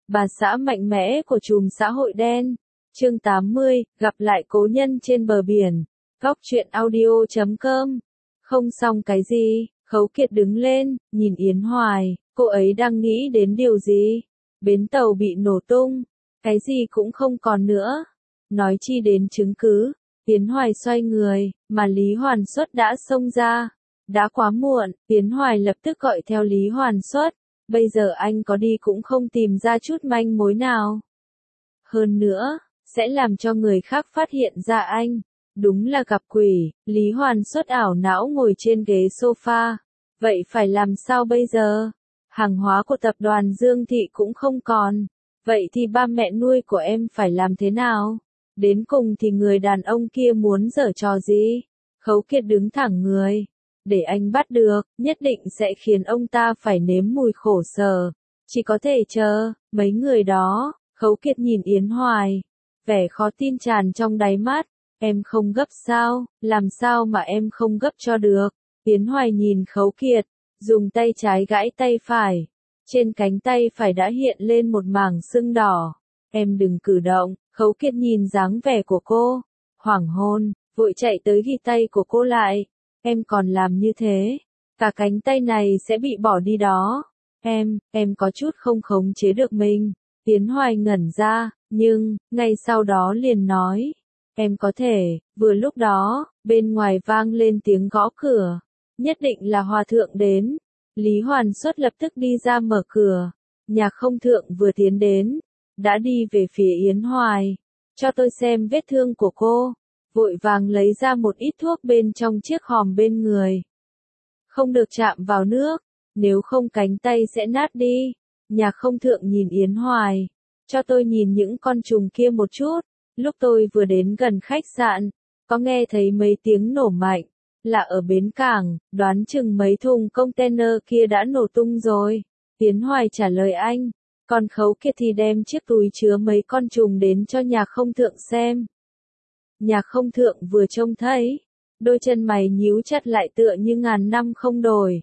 Bà xã mạnh mẽ của chùm xã hội đen. Chương 80, gặp lại cố nhân trên bờ biển. Góc truyện audio.com. Không xong cái gì, Khấu Kiệt đứng lên, nhìn Yến Hoài, cô ấy đang nghĩ đến điều gì? Bến tàu bị nổ tung, cái gì cũng không còn nữa. Nói chi đến chứng cứ, Yến Hoài xoay người, mà Lý Hoàn Xuất đã xông ra. Đã quá muộn, Yến Hoài lập tức gọi theo Lý Hoàn Xuất. Bây giờ anh có đi cũng không tìm ra chút manh mối nào. Hơn nữa, sẽ làm cho người khác phát hiện ra anh. Đúng là gặp quỷ, Lý Hoàn Xuất ảo não ngồi trên ghế sofa. Vậy phải làm sao bây giờ? Hàng hóa của tập đoàn Dương Thị cũng không còn. Vậy thì ba mẹ nuôi của em phải làm thế nào? Đến cùng thì người đàn ông kia muốn giở trò gì? Khấu Kiệt đứng thẳng người. Để anh bắt được, nhất định sẽ khiến ông ta phải nếm mùi khổ sở. Chỉ có thể chờ, mấy người đó. Khấu Kiệt nhìn Yến Hoài. Vẻ khó tin tràn trong đáy mắt. Em không gấp sao, làm sao mà em không gấp cho được. Yến Hoài nhìn Khấu Kiệt, dùng tay trái gãi tay phải. Trên cánh tay phải đã hiện lên một mảng sưng đỏ. Em đừng cử động. Khấu Kiệt nhìn dáng vẻ của cô. Hoảng hôn, vội chạy tới ghi tay của cô lại. Em còn làm như thế, cả cánh tay này sẽ bị bỏ đi đó. Em có chút không khống chế được mình. Yến Hoài ngẩn ra, nhưng, ngay sau đó liền nói. Em có thể, vừa lúc đó, bên ngoài vang lên tiếng gõ cửa. Nhất định là hòa thượng đến. Lý Hoàn Xuất lập tức đi ra mở cửa. Nhạc Không Thượng vừa tiến đến, đã đi về phía Yến Hoài. Cho tôi xem vết thương của cô. Vội vàng lấy ra một ít thuốc bên trong chiếc hòm bên người. Không được chạm vào nước, nếu không cánh tay sẽ nát đi. Nhạc Không Thượng nhìn Yến Hoài. Cho tôi nhìn những con trùng kia một chút. Lúc tôi vừa đến gần khách sạn, có nghe thấy mấy tiếng nổ mạnh. Là ở bến cảng, đoán chừng mấy thùng container kia đã nổ tung rồi. Yến Hoài trả lời anh. Còn Khấu Kiệt thì đem chiếc túi chứa mấy con trùng đến cho Nhạc Không Thượng xem. Nhạc Không Thượng vừa trông thấy, đôi chân mày nhíu chặt lại tựa như ngàn năm không đổi.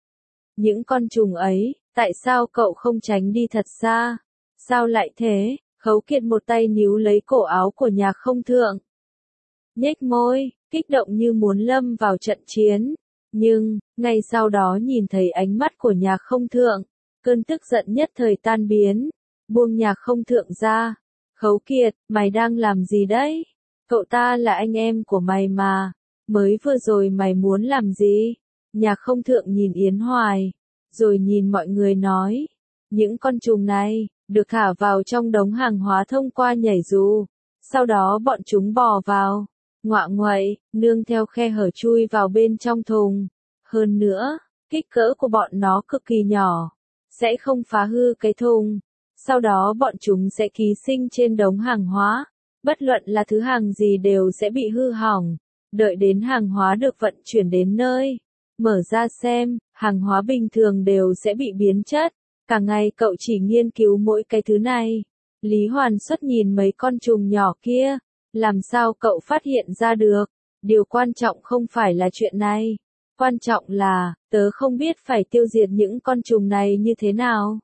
Những con trùng ấy, tại sao cậu không tránh đi thật xa? Sao lại thế? Khấu Kiệt một tay níu lấy cổ áo của Nhạc Không Thượng. Nhếch môi, kích động như muốn lâm vào trận chiến. Nhưng, ngay sau đó nhìn thấy ánh mắt của Nhạc Không Thượng, cơn tức giận nhất thời tan biến. Buông Nhạc Không Thượng ra. Khấu Kiệt, mày đang làm gì đấy? Cậu ta là anh em của mày mà. Mới vừa rồi mày muốn làm gì? Nhạc Không Thượng nhìn Yến Hoài. Rồi nhìn mọi người nói. Những con trùng này, được thả vào trong đống hàng hóa thông qua nhảy dù. Sau đó bọn chúng bò vào. Ngoạ nguậy, nương theo khe hở chui vào bên trong thùng. Hơn nữa, kích cỡ của bọn nó cực kỳ nhỏ. Sẽ không phá hư cái thùng. Sau đó bọn chúng sẽ ký sinh trên đống hàng hóa. Bất luận là thứ hàng gì đều sẽ bị hư hỏng. Đợi đến hàng hóa được vận chuyển đến nơi. Mở ra xem, hàng hóa bình thường đều sẽ bị biến chất. Cả ngày cậu chỉ nghiên cứu mỗi cái thứ này. Lý Hoàn Xuất nhìn mấy con trùng nhỏ kia. Làm sao cậu phát hiện ra được? Điều quan trọng không phải là chuyện này. Quan trọng là, tớ không biết phải tiêu diệt những con trùng này như thế nào.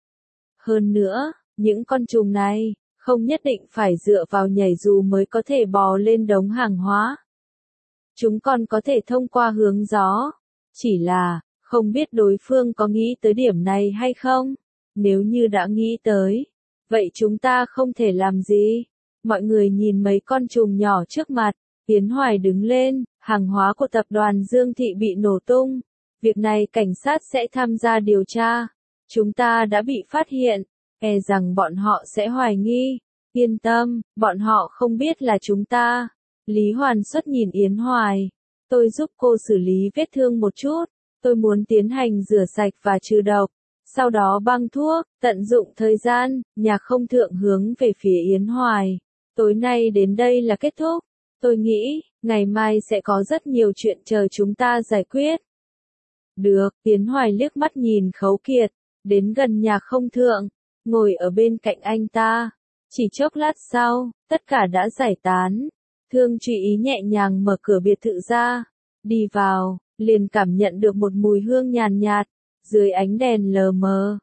Hơn nữa, những con trùng này, không nhất định phải dựa vào nhảy dù mới có thể bò lên đống hàng hóa. Chúng còn có thể thông qua hướng gió. Chỉ là, không biết đối phương có nghĩ tới điểm này hay không? Nếu như đã nghĩ tới, vậy chúng ta không thể làm gì? Mọi người nhìn mấy con trùng nhỏ trước mặt. Yến Hoài đứng lên, hàng hóa của tập đoàn Dương Thị bị nổ tung. Việc này cảnh sát sẽ tham gia điều tra. Chúng ta đã bị phát hiện. E rằng bọn họ sẽ hoài nghi. Yên tâm, bọn họ không biết là chúng ta. Lý Hoàn Xuất nhìn Yến Hoài. Tôi giúp cô xử lý vết thương một chút. Tôi muốn tiến hành rửa sạch và trừ độc. Sau đó băng thuốc, tận dụng thời gian. Nhạc Không Thượng hướng về phía Yến Hoài. Tối nay đến đây là kết thúc. Tôi nghĩ, ngày mai sẽ có rất nhiều chuyện chờ chúng ta giải quyết. Được, Yến Hoài liếc mắt nhìn Khấu Kiệt. Đến gần Nhạc Không Thượng. Ngồi ở bên cạnh anh ta. Chỉ chốc lát sau, tất cả đã giải tán. Thương Truy Ý nhẹ nhàng mở cửa biệt thự ra. Đi vào, liền cảm nhận được một mùi hương nhàn nhạt. Dưới ánh đèn lờ mờ.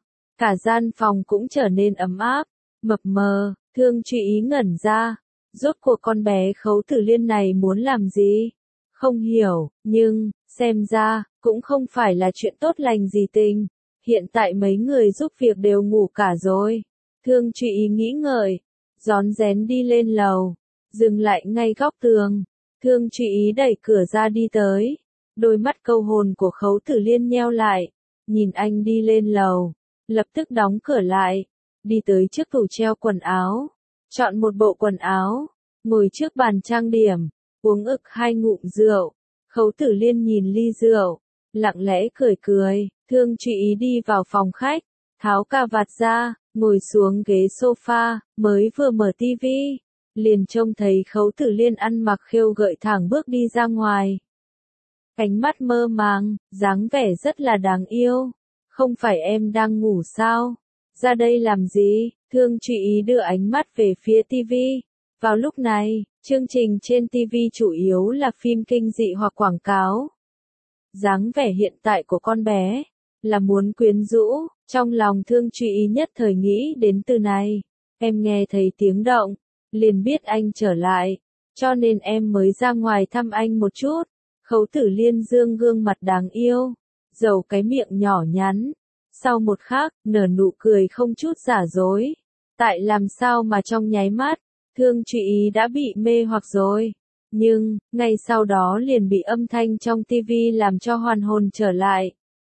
Cả gian phòng cũng trở nên ấm áp, mập mờ. Thương Truy Ý ngẩn ra, rốt cuộc con bé Khấu Tử Liên này muốn làm gì? Không hiểu, nhưng, xem ra, cũng không phải là chuyện tốt lành gì tình. Hiện tại mấy người giúp việc đều ngủ cả rồi. Thương Truy Ý nghĩ ngợi, rón rén đi lên lầu, dừng lại ngay góc tường. Thương Truy Ý đẩy cửa ra đi tới. Đôi mắt câu hồn của Khấu Tử Liên nheo lại, nhìn anh đi lên lầu, lập tức đóng cửa lại, đi tới trước tủ treo quần áo, chọn một bộ quần áo, ngồi trước bàn trang điểm, uống ực 2 ngụm rượu. Khấu Tử Liên nhìn ly rượu, lặng lẽ cười cười. Thương Truy Ý đi vào phòng khách, tháo cà vạt ra, ngồi xuống ghế sofa, mới vừa mở tivi, liền trông thấy Khấu Tử Liên ăn mặc khêu gợi thẳng bước đi ra ngoài. Cánh mắt mơ màng, dáng vẻ rất là đáng yêu. Không phải em đang ngủ sao? Ra đây làm gì? Thương Truy Ý đưa ánh mắt về phía tivi. Vào lúc này, chương trình trên tivi chủ yếu là phim kinh dị hoặc quảng cáo. Dáng vẻ hiện tại của con bé là muốn quyến rũ, trong lòng Thương Truy Ý nhất thời nghĩ đến từ này. Em nghe thấy tiếng động, liền biết anh trở lại, cho nên em mới ra ngoài thăm anh một chút. Khấu Tử Liên dương gương mặt đáng yêu, dầu cái miệng nhỏ nhắn. Sau một khắc, nở nụ cười không chút giả dối. Tại làm sao mà trong nháy mắt, Thương Truy Ý đã bị mê hoặc rồi. Nhưng, ngay sau đó liền bị âm thanh trong tivi làm cho hoàn hồn trở lại.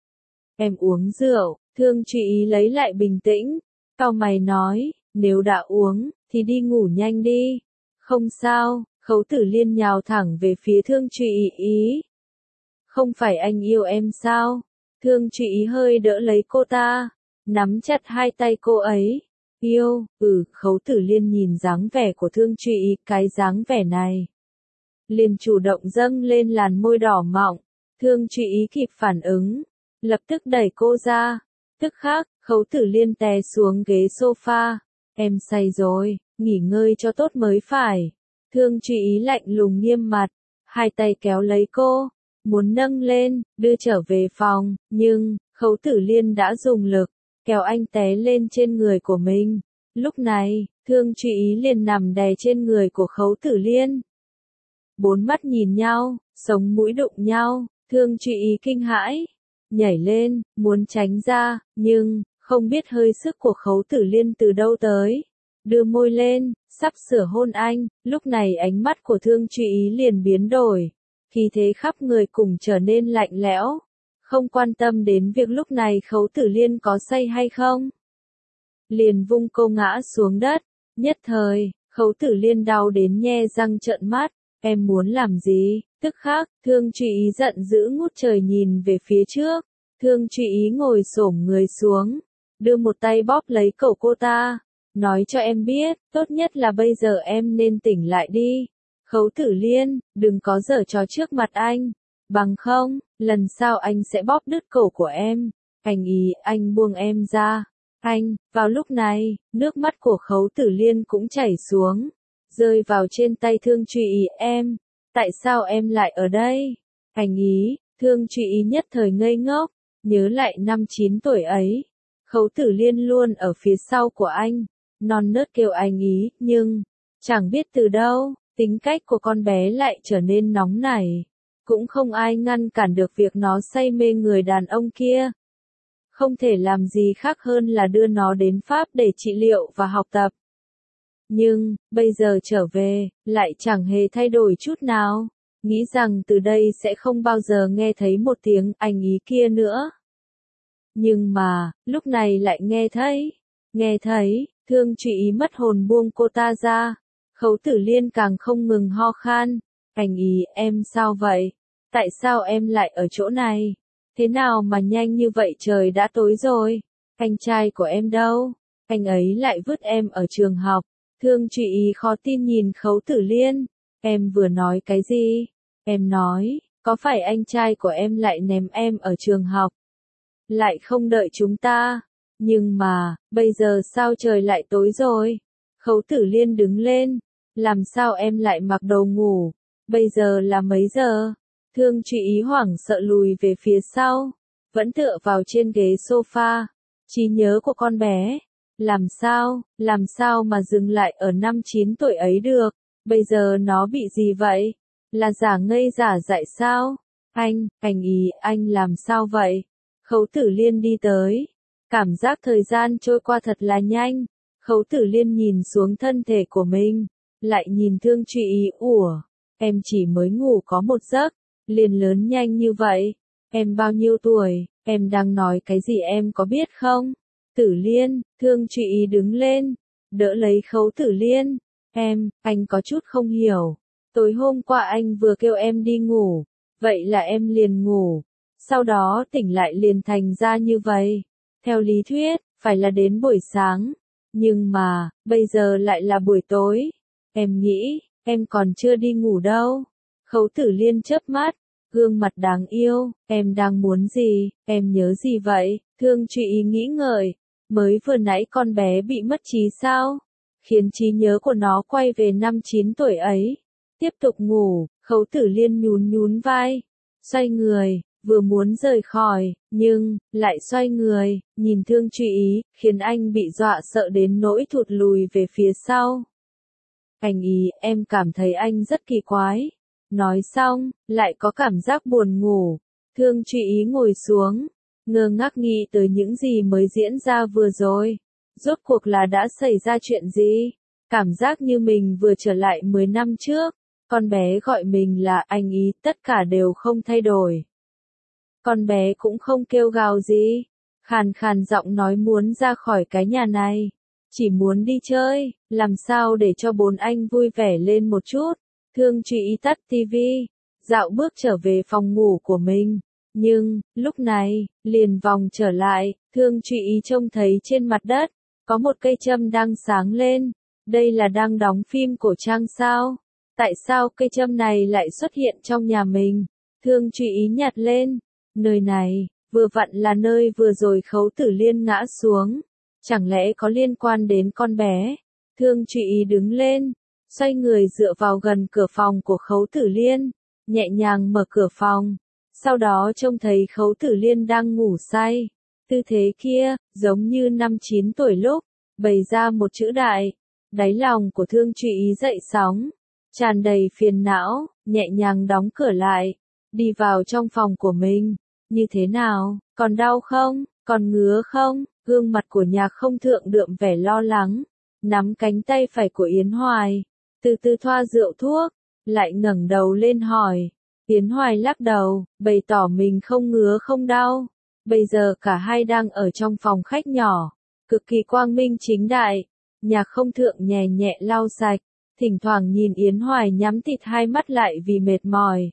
Em uống rượu. Thương Truy Ý lấy lại bình tĩnh, cau mày nói, nếu đã uống, thì đi ngủ nhanh đi. Không sao. Khấu Tử Liên nhào thẳng về phía Thương Truy Ý. Không phải anh yêu em sao? Thương Truy Ý hơi đỡ lấy cô ta, nắm chặt hai tay cô ấy. Yêu, Khấu Tử Liên nhìn dáng vẻ của Thương Truy Ý, cái dáng vẻ này liền chủ động dâng lên làn môi đỏ mọng. Thương Truy Ý kịp phản ứng, lập tức đẩy cô ra. Tức khắc, Khấu Tử Liên té xuống ghế sofa. Em say rồi, nghỉ ngơi cho tốt mới phải. Thương Truy Ý lạnh lùng nghiêm mặt, hai tay kéo lấy cô, muốn nâng lên, đưa trở về phòng, nhưng, Khấu Tử Liên đã dùng lực, kéo anh té lên trên người của mình. Lúc này, Thương Truy Ý liền nằm đè trên người của Khấu Tử Liên. Bốn mắt nhìn nhau, sống mũi đụng nhau, Thương Truy Ý kinh hãi, nhảy lên, muốn tránh ra, nhưng, không biết hơi sức của Khấu Tử Liên từ đâu tới. Đưa môi lên, sắp sửa hôn anh, lúc này ánh mắt của Thương Truy Ý liền biến đổi. Khí thế khắp người cùng trở nên lạnh lẽo. Không quan tâm đến việc lúc này Khấu Tử Liên có say hay không. Liền vung cô ngã xuống đất. Nhất thời, Khấu Tử Liên đau đến nhe răng trợn mắt. Em muốn làm gì? Tức khắc, Thương Truy Ý giận dữ ngút trời nhìn về phía trước. Thương Truy Ý ngồi xổm người xuống, đưa một tay bóp lấy cổ cô ta. Nói cho em biết, tốt nhất là bây giờ em nên tỉnh lại đi. Khấu Tử Liên, đừng có giở trò trước mặt anh. Bằng không, lần sau anh sẽ bóp đứt cổ của em. Anh buông em ra. Vào lúc này, nước mắt của Khấu Tử Liên cũng chảy xuống, rơi vào trên tay Thương Truy Ý. Em, tại sao em lại ở đây? Thương Truy Ý nhất thời ngây ngốc, nhớ lại năm 9 tuổi ấy. Khấu Tử Liên luôn ở phía sau của anh, non nớt kêu anh ý, nhưng, chẳng biết từ đâu, tính cách của con bé lại trở nên nóng nảy. Cũng không ai ngăn cản được việc nó say mê người đàn ông kia. Không thể làm gì khác hơn là đưa nó đến Pháp để trị liệu và học tập. Nhưng, bây giờ trở về, lại chẳng hề thay đổi chút nào. Nghĩ rằng từ đây sẽ không bao giờ nghe thấy một tiếng anh ý kia nữa. Nhưng mà, lúc này lại nghe thấy, Thương Truy Ý mất hồn buông cô ta ra. Khấu Tử Liên càng không ngừng ho khan. Em sao vậy? Tại sao em lại ở chỗ này? Thế nào mà nhanh như vậy, trời đã tối rồi? Anh trai của em đâu? Anh ấy lại vứt em ở trường học. Thương Truy Ý khó tin nhìn Khấu Tử Liên. Em vừa nói cái gì? Em nói, có phải anh trai của em lại ném em ở trường học? Lại không đợi chúng ta? Nhưng mà, bây giờ sao trời lại tối rồi? Khấu Tử Liên đứng lên. Làm sao em lại mặc đồ ngủ? Bây giờ là mấy giờ? Thương Truy Ý hoảng sợ lùi về phía sau, vẫn tựa vào trên ghế sofa. Trí nhớ của con bé. Làm sao mà dừng lại ở năm 9 tuổi ấy được? Bây giờ nó bị gì vậy? Là giả ngây giả dại sao? Anh làm sao vậy? Khấu Tử Liên đi tới. Cảm giác thời gian trôi qua thật là nhanh. Khấu Tử Liên nhìn xuống thân thể của mình. Lại nhìn Thương Truy Ý, em chỉ mới ngủ có một giấc, liền lớn nhanh như vậy. Em bao nhiêu tuổi, em đang nói cái gì em có biết không? Tử Liên, Thương Truy Ý đứng lên, đỡ lấy Khấu Tử Liên. Anh có chút không hiểu. Tối hôm qua anh vừa kêu em đi ngủ, vậy là em liền ngủ. Sau đó tỉnh lại liền thành ra như vậy. Theo lý thuyết, phải là đến buổi sáng. Nhưng mà, bây giờ lại là buổi tối. Em nghĩ, em còn chưa đi ngủ đâu. Khấu Tử Liên chớp mắt, gương mặt đáng yêu. Em đang muốn gì, em nhớ gì vậy? Thương Truy Ý nghĩ ngợi. Mới vừa nãy con bé bị mất trí sao? Khiến trí nhớ của nó quay về năm 9 tuổi ấy. Tiếp tục ngủ, Khấu Tử Liên nhún nhún vai. Xoay người, vừa muốn rời khỏi, nhưng, lại xoay người, nhìn Thương Truy Ý, khiến anh bị dọa sợ đến nỗi thụt lùi về phía sau. Anh ý, em cảm thấy anh rất kỳ quái. Nói xong, lại có cảm giác buồn ngủ. Thương Truy Ý ngồi xuống, ngơ ngác nghĩ tới những gì mới diễn ra vừa rồi. Rốt cuộc là đã xảy ra chuyện gì? Cảm giác như mình vừa trở lại 10 năm trước. Con bé gọi mình là anh ý, tất cả đều không thay đổi. Con bé cũng không kêu gào gì. Khàn khàn giọng nói muốn ra khỏi cái nhà này. Chỉ muốn đi chơi, làm sao để cho bốn anh vui vẻ lên một chút. Thương Truy Ý tắt tivi, dạo bước trở về phòng ngủ của mình. Nhưng, lúc này, liền vòng trở lại, Thương Truy Ý trông thấy trên mặt đất, có một cây châm đang sáng lên. Đây là đang đóng phim cổ trang sao? Tại sao cây châm này lại xuất hiện trong nhà mình? Thương Truy Ý nhặt lên. Nơi này, vừa vặn là nơi vừa rồi Khấu Tử Liên ngã xuống. Chẳng lẽ có liên quan đến con bé? Thương Truy Ý đứng lên, xoay người dựa vào gần cửa phòng của Khấu Tử Liên, nhẹ nhàng mở cửa phòng. Sau đó trông thấy Khấu Tử Liên đang ngủ say. Tư thế kia, giống như năm 9 tuổi lúc, bày ra một chữ đại. Đáy lòng của Thương Truy Ý dậy sóng, tràn đầy phiền não, nhẹ nhàng đóng cửa lại, đi vào trong phòng của mình. Như thế nào, còn đau không, còn ngứa không? Gương mặt của Nhạc Không Thượng đượm vẻ lo lắng, nắm cánh tay phải của Yến Hoài, từ từ thoa rượu thuốc, lại ngẩng đầu lên hỏi. Yến Hoài lắc đầu, bày tỏ mình không ngứa không đau. Bây giờ cả hai đang ở trong phòng khách nhỏ, cực kỳ quang minh chính đại. Nhạc Không Thượng nhẹ nhẹ lau sạch, thỉnh thoảng nhìn Yến Hoài nhắm tịt hai mắt lại vì mệt mỏi.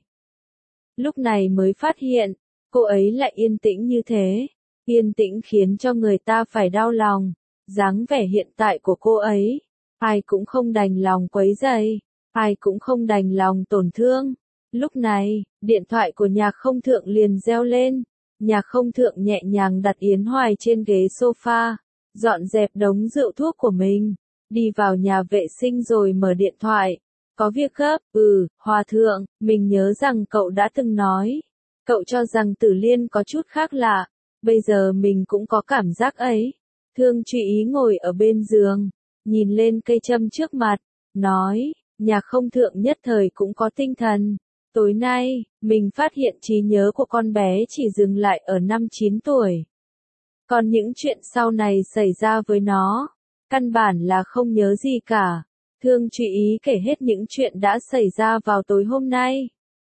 Lúc này mới phát hiện, cô ấy lại yên tĩnh như thế. Yên tĩnh khiến cho người ta phải đau lòng. Dáng vẻ hiện tại của cô ấy, ai cũng không đành lòng quấy rầy, ai cũng không đành lòng tổn thương. Lúc này, điện thoại của Nhạc Không Thượng liền reo lên. Nhạc Không Thượng nhẹ nhàng đặt Yến Hoài trên ghế sofa, dọn dẹp đống rượu thuốc của mình, đi vào nhà vệ sinh rồi mở điện thoại. Có việc gấp, Hòa Thượng, mình nhớ rằng cậu đã từng nói. Cậu cho rằng Tử Liên có chút khác lạ. Bây giờ mình cũng có cảm giác ấy. Thương Truy Ý ngồi ở bên giường, nhìn lên cây châm trước mặt, nói. Nhạc Không Thượng nhất thời cũng có tinh thần. Tối nay, mình phát hiện trí nhớ của con bé chỉ dừng lại ở năm 9 tuổi. Còn những chuyện sau này xảy ra với nó, căn bản là không nhớ gì cả. Thương Truy Ý kể hết những chuyện đã xảy ra vào tối hôm nay.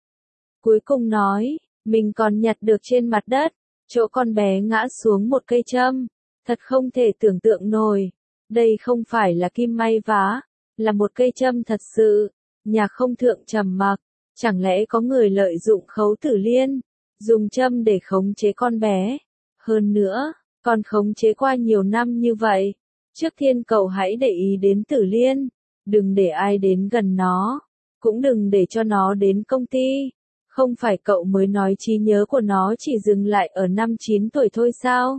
Cuối cùng nói, mình còn nhặt được trên mặt đất, chỗ con bé ngã xuống một cây châm. Thật không thể tưởng tượng nổi. Đây không phải là kim may vá, là một cây châm thật sự. Nhạc Không Thượng trầm mặc. Chẳng lẽ có người lợi dụng Khấu Tử Liên, dùng châm để khống chế con bé? Hơn nữa, còn khống chế qua nhiều năm như vậy. Trước tiên cậu hãy để ý đến Tử Liên. Đừng để ai đến gần nó. Cũng đừng để cho nó đến công ty. Không phải cậu mới nói trí nhớ của nó chỉ dừng lại ở năm 9 tuổi thôi sao?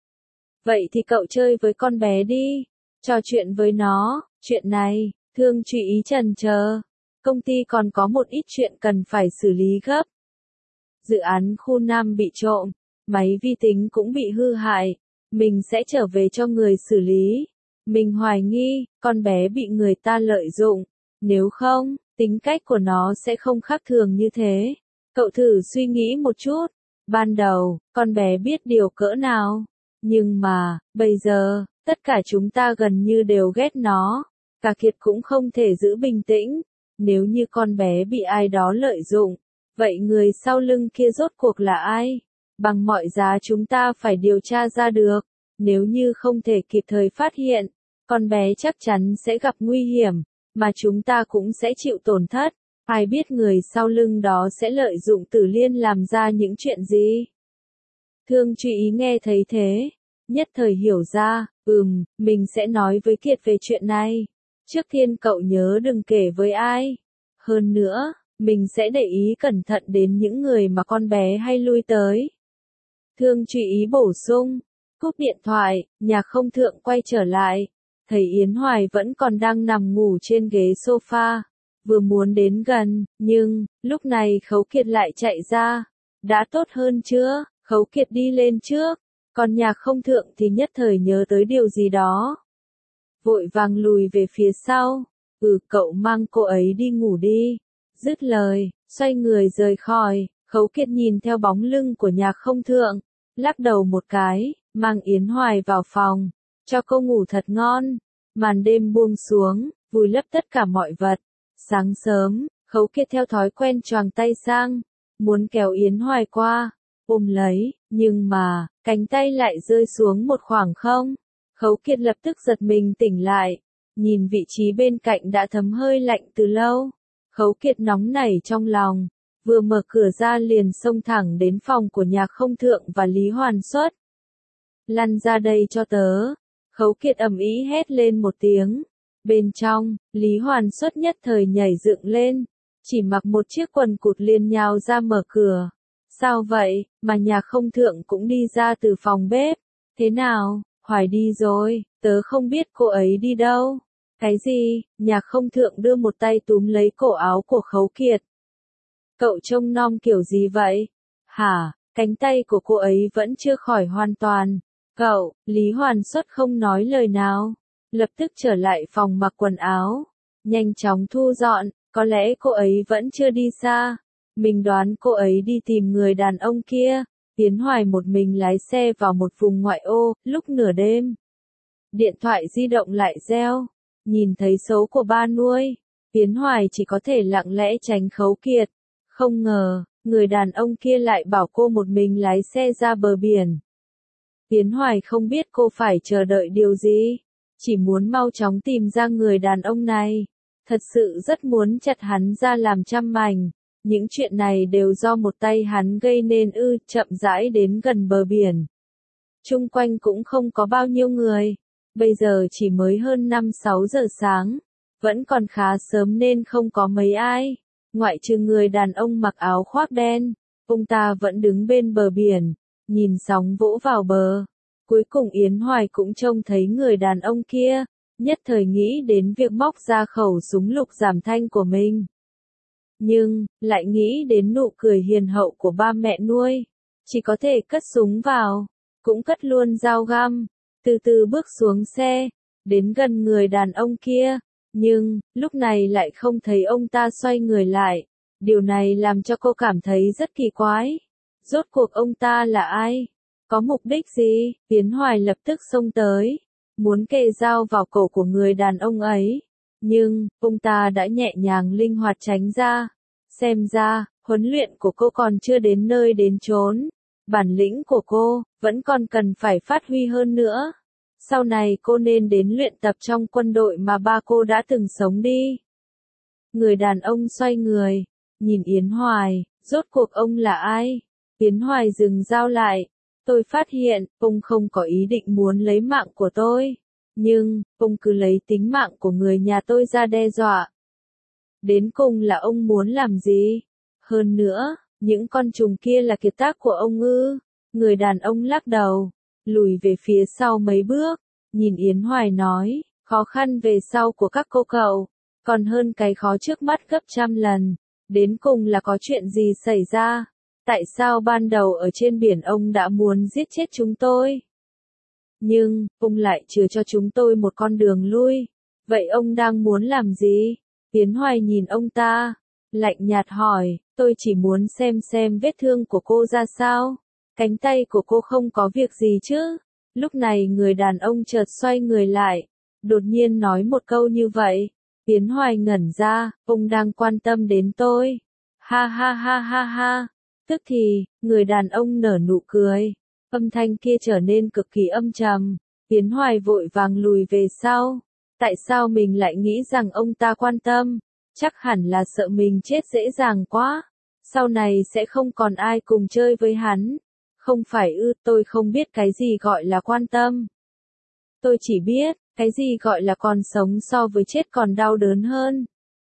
Vậy thì cậu chơi với con bé đi. Trò chuyện với nó. Chuyện này, Thương Truy Ý chần chờ. Công ty còn có một ít chuyện cần phải xử lý gấp. Dự án khu Nam bị trộm. Máy vi tính cũng bị hư hại. mình sẽ trở về cho người xử lý. Mình hoài nghi, con bé bị người ta lợi dụng. Nếu không, tính cách của nó sẽ không khác thường như thế. Cậu thử suy nghĩ một chút. Ban đầu, con bé biết điều cỡ nào. Nhưng mà, bây giờ, tất cả chúng ta gần như đều ghét nó. Cả Kiệt cũng không thể giữ bình tĩnh. Nếu như con bé bị ai đó lợi dụng, vậy người sau lưng kia rốt cuộc là ai? Bằng mọi giá chúng ta phải điều tra ra được. Nếu như không thể kịp thời phát hiện, con bé chắc chắn sẽ gặp nguy hiểm, mà chúng ta cũng sẽ chịu tổn thất. Ai biết người sau lưng đó sẽ lợi dụng Tử Liên làm ra những chuyện gì? Thương Truy Ý nghe thấy thế, nhất thời hiểu ra, mình sẽ nói với Kiệt về chuyện này. Trước tiên cậu nhớ đừng kể với ai. Hơn nữa, mình sẽ để ý cẩn thận đến những người mà con bé hay lui tới. Thương Truy Ý bổ sung. Cúp điện thoại, Nhạc Không Thượng quay trở lại. Thấy Yến Hoài vẫn còn đang nằm ngủ trên ghế sofa. Vừa muốn đến gần, nhưng, lúc này Khấu Kiệt lại chạy ra. Đã tốt hơn chưa? Khấu Kiệt đi lên trước. Còn Nhạc Không Thượng thì nhất thời nhớ tới điều gì đó. Vội vàng lùi về phía sau. Cậu mang cô ấy đi ngủ đi. Dứt lời, xoay người rời khỏi. Khấu Kiệt nhìn theo bóng lưng của Nhạc Không Thượng. Lắc đầu một cái, mang Yến Hoài vào phòng. Cho cô ngủ thật ngon. Màn đêm buông xuống, vùi lấp tất cả mọi vật. Sáng sớm, Khấu Kiệt theo thói quen choàng tay sang. Muốn kéo Yến Hoài qua, ôm lấy, nhưng mà, cánh tay lại rơi xuống một khoảng không. Khấu Kiệt lập tức giật mình tỉnh lại. Nhìn vị trí bên cạnh đã thấm hơi lạnh từ lâu. Khấu Kiệt nóng nảy trong lòng. Vừa mở cửa ra liền xông thẳng đến phòng của Nhạc Không Thượng và Lý Hoàn Xuất. Lăn ra đây cho tớ. Khấu Kiệt ầm ĩ hét lên một tiếng. Bên trong, Lý Hoàn Xuất nhất thời nhảy dựng lên. Chỉ mặc một chiếc quần cụt liền nhào ra mở cửa. Sao vậy, mà Nhạc Không Thượng cũng đi ra từ phòng bếp. Thế nào, Hoài đi rồi, tớ không biết cô ấy đi đâu. Cái gì? Nhạc Không Thượng đưa một tay túm lấy cổ áo của Khấu Kiệt. Cậu trông nom kiểu gì vậy? Hả, cánh tay của cô ấy vẫn chưa khỏi hoàn toàn. Cậu, Lý Hoàn Xuất không nói lời nào. Lập tức trở lại phòng mặc quần áo. Nhanh chóng thu dọn, có lẽ cô ấy vẫn chưa đi xa. Mình đoán cô ấy đi tìm người đàn ông kia. Yến Hoài một mình lái xe vào một vùng ngoại ô, lúc nửa đêm. Điện thoại di động lại reo. Nhìn thấy số của ba nuôi. Yến Hoài chỉ có thể lặng lẽ tránh Khấu Kiệt. Không ngờ, người đàn ông kia lại bảo cô một mình lái xe ra bờ biển. Yến Hoài không biết cô phải chờ đợi điều gì. Chỉ muốn mau chóng tìm ra người đàn ông này. Thật sự rất muốn chặt hắn ra làm trăm mảnh. Những chuyện này đều do một tay hắn gây nên chậm rãi đến gần bờ biển. Chung quanh cũng không có bao nhiêu người. Bây giờ chỉ mới hơn 5-6 giờ sáng. Vẫn còn khá sớm nên không có mấy ai. Ngoại trừ người đàn ông mặc áo khoác đen. Ông ta vẫn đứng bên bờ biển. Nhìn sóng vỗ vào bờ. Cuối cùng Yến Hoài cũng trông thấy người đàn ông kia. Nhất thời nghĩ đến việc móc ra khẩu súng lục giảm thanh của mình. Nhưng, lại nghĩ đến nụ cười hiền hậu của ba mẹ nuôi. Chỉ có thể cất súng vào. Cũng cất luôn dao găm. Từ từ bước xuống xe. Đến gần người đàn ông kia. Nhưng, lúc này lại không thấy ông ta xoay người lại. Điều này làm cho cô cảm thấy rất kỳ quái. Rốt cuộc ông ta là ai? Có mục đích gì? Yến Hoài lập tức xông tới. Muốn kề dao vào cổ của người đàn ông ấy. Nhưng, ông ta đã nhẹ nhàng linh hoạt tránh ra. Xem ra, huấn luyện của cô còn chưa đến nơi đến chốn. Bản lĩnh của cô, vẫn còn cần phải phát huy hơn nữa. Sau này cô nên đến luyện tập trong quân đội mà ba cô đã từng sống đi. Người đàn ông xoay người, nhìn Yến Hoài, rốt cuộc ông là ai? Yến Hoài dừng dao lại. Tôi phát hiện, ông không có ý định muốn lấy mạng của tôi. Nhưng, ông cứ lấy tính mạng của người nhà tôi ra đe dọa. Đến cùng là ông muốn làm gì? Hơn nữa, những con trùng kia là kiệt tác của ông ư? Người đàn ông lắc đầu, lùi về phía sau mấy bước, nhìn Yến Hoài nói, khó khăn về sau của các cô cậu, còn hơn cái khó trước mắt gấp trăm lần. Đến cùng là có chuyện gì xảy ra? Tại sao ban đầu ở trên biển ông đã muốn giết chết chúng tôi? nhưng, ông lại chừa cho chúng tôi một con đường lui. Vậy ông đang muốn làm gì? Tiến Hoài nhìn ông ta, lạnh nhạt hỏi, tôi chỉ muốn xem vết thương của cô ra sao. Cánh tay của cô không có việc gì chứ? Lúc này người đàn ông chợt xoay người lại, đột nhiên nói một câu như vậy. Tiến Hoài ngẩn ra, ông đang quan tâm đến tôi. Ha ha ha ha ha. Tức thì, người đàn ông nở nụ cười. Âm thanh kia trở nên cực kỳ âm trầm. Tiến Hoài vội vàng lùi về sau. Tại sao mình lại nghĩ rằng ông ta quan tâm? Chắc hẳn là sợ mình chết dễ dàng quá. Sau này sẽ không còn ai cùng chơi với hắn. Không phải ư, tôi không biết cái gì gọi là quan tâm. Tôi chỉ biết, cái gì gọi là còn sống so với chết còn đau đớn hơn.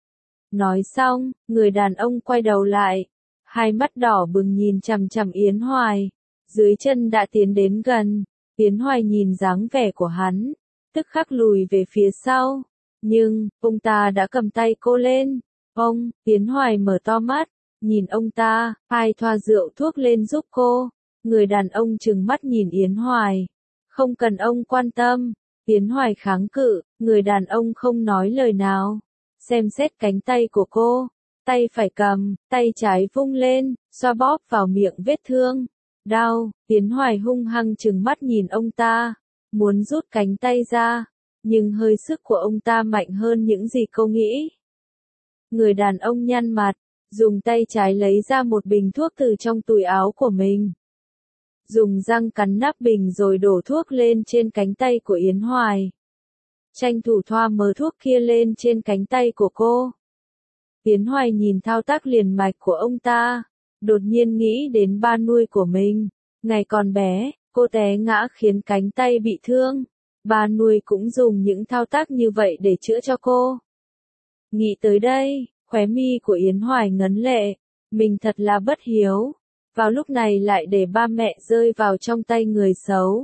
Nói xong, người đàn ông quay đầu lại. Hai mắt đỏ bừng nhìn chằm chằm Yến Hoài. Dưới chân đã tiến đến gần. Yến Hoài nhìn dáng vẻ của hắn, tức khắc lùi về phía sau. Nhưng, ông ta đã cầm tay cô lên. Ông, Yến Hoài mở to mắt, nhìn ông ta, ai thoa rượu thuốc lên giúp cô. Người đàn ông trừng mắt nhìn Yến Hoài. Không cần ông quan tâm. Yến Hoài kháng cự, người đàn ông không nói lời nào. Xem xét cánh tay của cô. Tay phải cầm, tay trái vung lên, xoa bóp vào miệng vết thương. Đau, Yến Hoài hung hăng trừng mắt nhìn ông ta. Muốn rút cánh tay ra. Nhưng hơi sức của ông ta mạnh hơn những gì cô nghĩ. Người đàn ông nhăn mặt, dùng tay trái lấy ra một bình thuốc từ trong túi áo của mình. Dùng răng cắn nắp bình rồi đổ thuốc lên trên cánh tay của Yến Hoài. Tranh thủ thoa mớ thuốc kia lên trên cánh tay của cô. Yến Hoài nhìn thao tác liền mạch của ông ta, đột nhiên nghĩ đến ba nuôi của mình. Ngày còn bé, cô té ngã khiến cánh tay bị thương. Ba nuôi cũng dùng những thao tác như vậy để chữa cho cô. Nghĩ tới đây, khóe mi của Yến Hoài ngấn lệ. Mình thật là bất hiếu. Vào lúc này lại để ba mẹ rơi vào trong tay người xấu.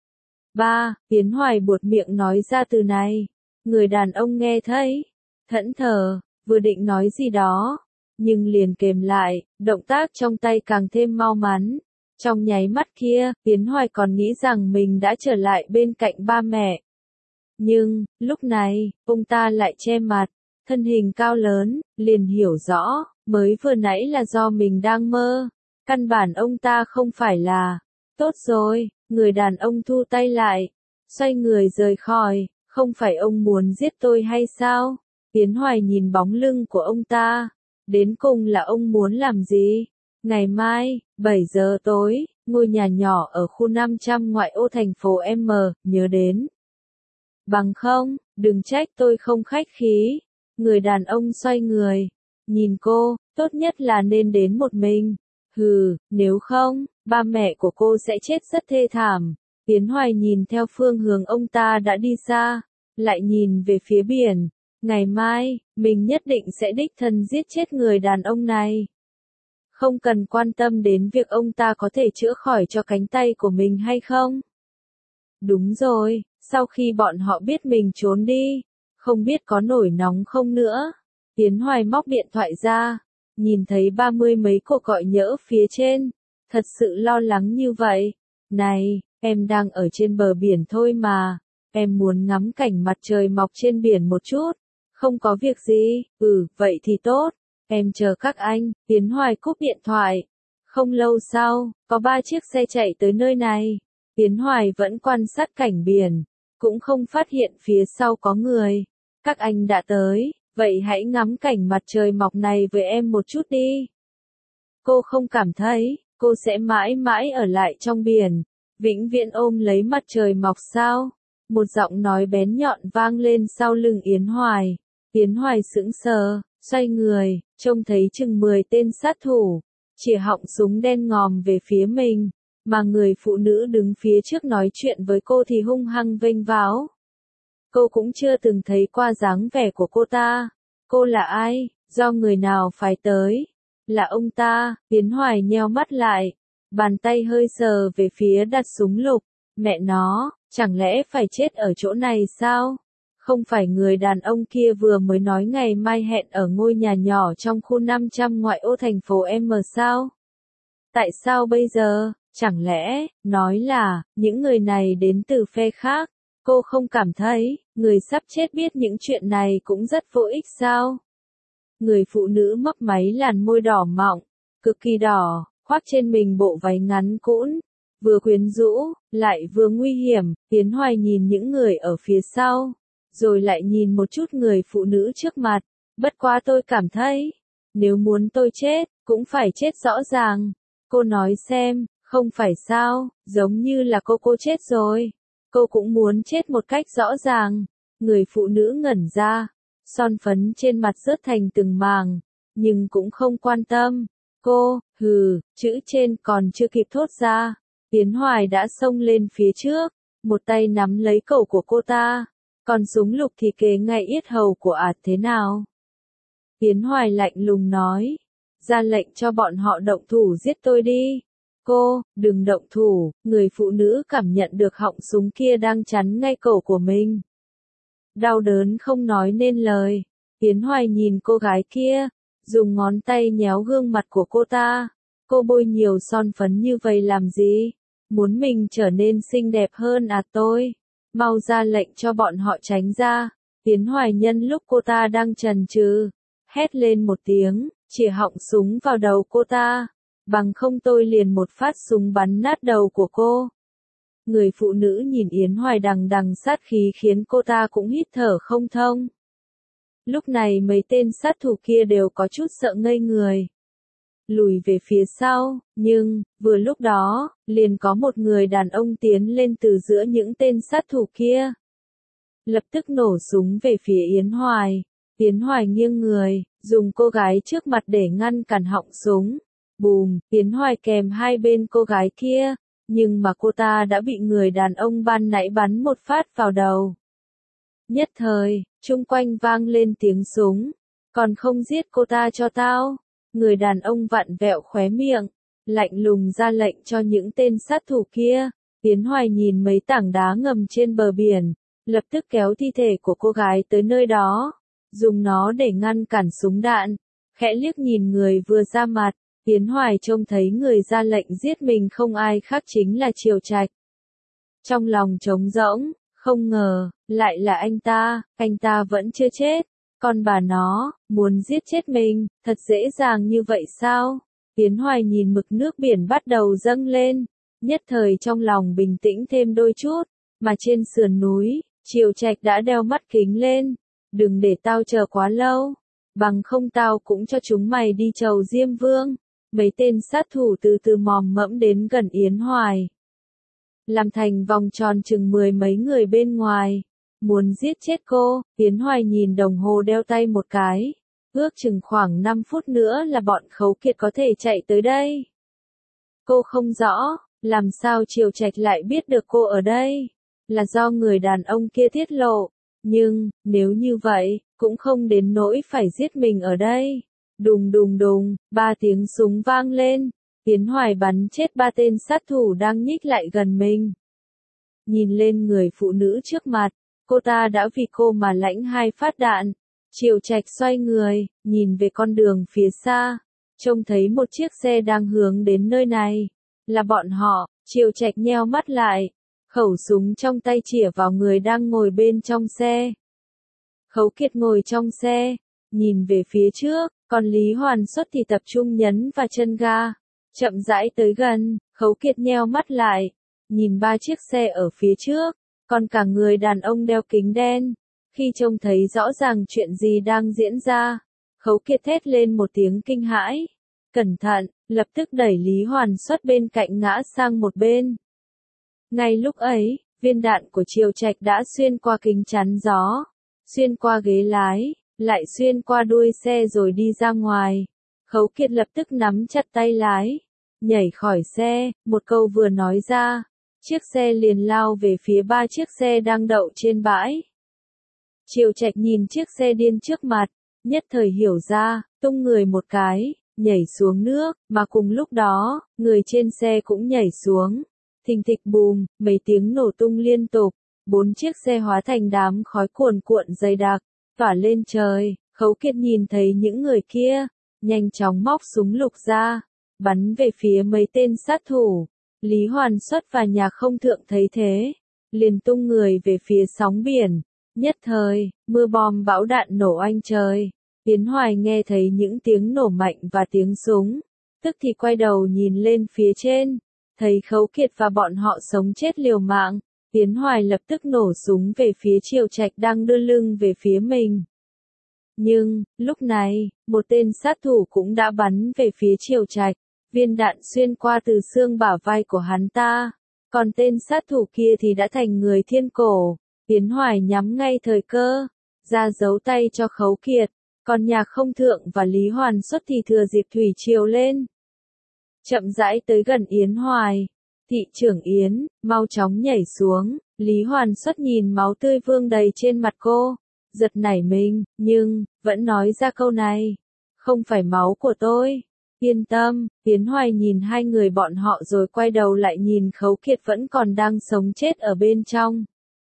Ba, Yến Hoài buột miệng nói ra từ này. Người đàn ông nghe thấy, thẫn thờ, vừa định nói gì đó, nhưng liền kềm lại, động tác trong tay càng thêm mau mắn. Trong nháy mắt kia, Yến Hoài còn nghĩ rằng mình đã trở lại bên cạnh ba mẹ. Nhưng, lúc này, ông ta lại che mặt, thân hình cao lớn, liền hiểu rõ, mới vừa nãy là do mình đang mơ. Căn bản ông ta không phải là. Tốt rồi, người đàn ông thu tay lại, xoay người rời khỏi, không phải ông muốn giết tôi hay sao? Yến Hoài nhìn bóng lưng của ông ta, đến cùng là ông muốn làm gì? Ngày mai, 7 giờ tối, ngôi nhà nhỏ ở khu 500 ngoại ô thành phố M, nhớ đến. Bằng không, đừng trách tôi không khách khí. Người đàn ông xoay người, nhìn cô, tốt nhất là nên đến một mình. Hừ, nếu không, ba mẹ của cô sẽ chết rất thê thảm. Yến Hoài nhìn theo phương hướng ông ta đã đi xa, lại nhìn về phía biển. Ngày mai, mình nhất định sẽ đích thân giết chết người đàn ông này. Không cần quan tâm đến việc ông ta có thể chữa khỏi cho cánh tay của mình hay không. Đúng rồi, sau khi bọn họ biết mình trốn đi, không biết có nổi nóng không nữa. Yến Hoài móc điện thoại ra, nhìn thấy 30 mấy cuộc gọi nhỡ phía trên, thật sự lo lắng như vậy. Này, em đang ở trên bờ biển thôi mà, em muốn ngắm cảnh mặt trời mọc trên biển một chút. Không có việc gì, vậy thì tốt, em chờ các anh. Yến Hoài cúp điện thoại. Không lâu sau, có 3 chiếc xe chạy tới nơi này. Yến Hoài vẫn quan sát cảnh biển, cũng không phát hiện phía sau có người. Các anh đã tới, vậy hãy ngắm cảnh mặt trời mọc này với em một chút đi. Cô không cảm thấy, cô sẽ mãi mãi ở lại trong biển, vĩnh viễn ôm lấy mặt trời mọc sao? Một giọng nói bén nhọn vang lên sau lưng Yến Hoài. Yến Hoài sững sờ, xoay người, trông thấy chừng 10 tên sát thủ, chĩa họng súng đen ngòm về phía mình, mà người phụ nữ đứng phía trước nói chuyện với cô thì hung hăng vênh váo. Cô cũng chưa từng thấy qua dáng vẻ của cô ta. Cô là ai? Do người nào phải tới? Là ông ta. Yến Hoài nheo mắt lại, bàn tay hơi sờ về phía đặt súng lục. Mẹ nó, chẳng lẽ phải chết ở chỗ này sao? Không phải người đàn ông kia vừa mới nói ngày mai hẹn ở ngôi nhà nhỏ trong khu 500 ngoại ô thành phố M sao? Tại sao bây giờ, Chẳng lẽ, nói là, những người này đến từ phe khác, cô không cảm thấy, người sắp chết biết những chuyện này cũng rất vô ích sao? Người phụ nữ mấp máy làn môi đỏ mọng, cực kỳ đỏ, khoác trên mình bộ váy ngắn cũn, vừa quyến rũ, lại vừa nguy hiểm. Tiến Hoài nhìn những người ở phía sau, rồi lại nhìn một chút người phụ nữ trước mặt. Bất quá tôi cảm thấy, nếu muốn tôi chết, cũng phải chết rõ ràng. Cô nói xem, không phải sao, giống như là cô chết rồi. Cô cũng muốn chết một cách rõ ràng. Người phụ nữ ngẩn ra, son phấn trên mặt rớt thành từng màng, nhưng cũng không quan tâm. Cô, chữ trên còn chưa kịp thốt ra, Tiến Hoài đã xông lên phía trước, một tay nắm lấy cổ của cô ta, còn súng lục thì kề ngay yết hầu của ạt thế nào. Tiến Hoài lạnh lùng nói, ra lệnh cho bọn họ động thủ giết tôi đi. Cô, đừng động thủ. Người phụ nữ cảm nhận được họng súng kia đang chắn ngay cổ của mình. Đau đớn không nói nên lời. Tiến Hoài nhìn cô gái kia, dùng ngón tay nhéo gương mặt của cô ta. Cô bôi nhiều son phấn như vậy làm gì? Muốn mình trở nên xinh đẹp hơn à tôi? Mau ra lệnh cho bọn họ tránh ra. Tiến Hoài nhân lúc cô ta đang chần chừ, hét lên một tiếng, chĩa họng súng vào đầu cô ta. Bằng không tôi liền một phát súng bắn nát đầu của cô. Người phụ nữ nhìn Yến Hoài đằng đằng sát khí khiến cô ta cũng hít thở không thông. Lúc này mấy tên sát thủ kia đều có chút sợ ngây người. Lùi về phía sau, nhưng, vừa lúc đó, liền có một người đàn ông tiến lên từ giữa những tên sát thủ kia. Lập tức nổ súng về phía Yến Hoài. Yến Hoài nghiêng người, dùng cô gái trước mặt để ngăn cản họng súng. Bùm, Yến Hoài kèm hai bên cô gái kia, nhưng mà cô ta đã bị người đàn ông ban nãy bắn một phát vào đầu. Nhất thời, chung quanh vang lên tiếng súng, còn không giết cô ta cho tao. Người đàn ông vặn vẹo khóe miệng, lạnh lùng ra lệnh cho những tên sát thủ kia. Yến Hoài nhìn mấy tảng đá ngầm trên bờ biển, lập tức kéo thi thể của cô gái tới nơi đó, dùng nó để ngăn cản súng đạn, khẽ liếc nhìn người vừa ra mặt. Yến Hoài trông thấy người ra lệnh giết mình không ai khác chính là Triều Trạch. Trong lòng trống rỗng, không ngờ, lại là anh ta vẫn chưa chết. Còn bà nó, muốn giết chết mình, thật dễ dàng như vậy sao? Yến Hoài nhìn mực nước biển bắt đầu dâng lên, nhất thời trong lòng bình tĩnh thêm đôi chút, mà trên sườn núi, Triều Trạch đã đeo mắt kính lên. Đừng để tao chờ quá lâu, bằng không tao cũng cho chúng mày đi chầu Diêm Vương. Mấy tên sát thủ từ từ mòm mẫm đến gần Yến Hoài, làm thành vòng tròn chừng 10 mấy người bên ngoài, muốn giết chết cô. Yến Hoài nhìn đồng hồ đeo tay một cái, ước chừng khoảng 5 phút nữa là bọn Khấu Kiệt có thể chạy tới đây. Cô không rõ, làm sao Triều Trạch lại biết được cô ở đây, là do người đàn ông kia tiết lộ, nhưng, nếu như vậy, cũng không đến nỗi phải giết mình ở đây. Đùng đùng đùng, 3 tiếng súng vang lên, Yến Hoài bắn chết 3 tên sát thủ đang nhích lại gần mình. Nhìn lên người phụ nữ trước mặt, cô ta đã vì cô mà lãnh 2 phát đạn. Triều Trạch xoay người, nhìn về con đường phía xa, trông thấy một chiếc xe đang hướng đến nơi này. Là bọn họ. Triều Trạch nheo mắt lại, khẩu súng trong tay chĩa vào người đang ngồi bên trong xe. Khấu Kiệt ngồi trong xe, nhìn về phía trước, còn Lý Hoàn Xuất thì tập trung nhấn vào chân ga, chậm rãi tới gần. Khấu Kiệt nheo mắt lại, nhìn 3 chiếc xe ở phía trước, còn cả người đàn ông đeo kính đen. Khi trông thấy rõ ràng chuyện gì đang diễn ra, Khấu Kiệt thét lên một tiếng kinh hãi. Cẩn thận, lập tức đẩy Lý Hoàn Xuất bên cạnh ngã sang một bên. Ngay lúc ấy, viên đạn của Triều Trạch đã xuyên qua kính chắn gió, xuyên qua ghế lái, lại xuyên qua đuôi xe rồi đi ra ngoài. Khấu Kiệt lập tức nắm chặt tay lái, nhảy khỏi xe, một câu vừa nói ra, chiếc xe liền lao về phía 3 chiếc xe đang đậu trên bãi. Triều Trạch nhìn chiếc xe điên trước mặt, nhất thời hiểu ra, tung người một cái, nhảy xuống nước, mà cùng lúc đó, người trên xe cũng nhảy xuống. Thình thịch bùm, mấy tiếng nổ tung liên tục, 4 chiếc xe hóa thành đám khói cuồn cuộn dày đặc, tỏa lên trời. Khấu Kiệt nhìn thấy những người kia, nhanh chóng móc súng lục ra, bắn về phía mấy tên sát thủ. Lý Hoàn Xuất và Nhạc Không Thượng thấy thế, liền tung người về phía sóng biển. Nhất thời, mưa bom bão đạn nổ oanh trời. Yến Hoài nghe thấy những tiếng nổ mạnh và tiếng súng, tức thì quay đầu nhìn lên phía trên, thấy Khấu Kiệt và bọn họ sống chết liều mạng. Yến Hoài lập tức nổ súng về phía Triều Trạch đang đưa lưng về phía mình. Nhưng, lúc này, một tên sát thủ cũng đã bắn về phía Triều Trạch, viên đạn xuyên qua từ xương bả vai của hắn ta, còn tên sát thủ kia thì đã thành người thiên cổ. Yến Hoài nhắm ngay thời cơ, ra giấu tay cho Khấu Kiệt, còn Nhạc Không Thượng và Lý Hoàn Xuất thì thừa dịp thủy triều lên. Chậm rãi tới gần Yến Hoài. Thị trưởng Yến, mau chóng nhảy xuống. Lý Hoàn Xuất nhìn máu tươi vương đầy trên mặt cô, giật nảy mình, nhưng vẫn nói ra câu này. Không phải máu của tôi. Yên tâm. Yến Hoài nhìn hai người bọn họ rồi quay đầu lại nhìn Khấu Kiệt vẫn còn đang sống chết ở bên trong.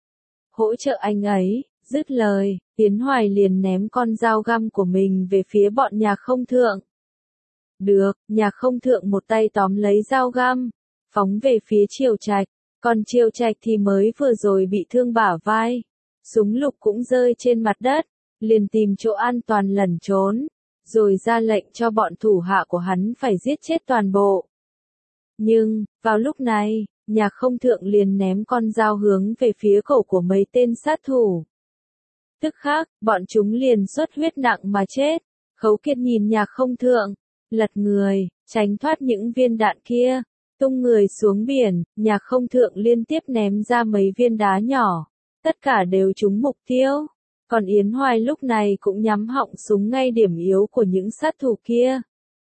Hỗ trợ anh ấy. Dứt lời, Yến Hoài liền ném con dao găm của mình về phía bọn Nhạc Không Thượng. Được, Nhạc Không Thượng một tay tóm lấy dao găm, phóng về phía Triều Trạch, còn Triều Trạch thì mới vừa rồi bị thương bả vai. Súng lục cũng rơi trên mặt đất, liền tìm chỗ an toàn lẩn trốn, rồi ra lệnh cho bọn thủ hạ của hắn phải giết chết toàn bộ. Nhưng, vào lúc này, Nhạc Không Thượng liền ném con dao hướng về phía cổ của mấy tên sát thủ. Tức khắc, bọn chúng liền xuất huyết nặng mà chết. Khấu Kiệt nhìn Nhạc Không Thượng, lật người, tránh thoát những viên đạn kia, tung người xuống biển. Nhạc Không Thượng liên tiếp ném ra mấy viên đá nhỏ, tất cả đều trúng mục tiêu. Còn Yến Hoài lúc này cũng nhắm họng súng ngay điểm yếu của những sát thủ kia.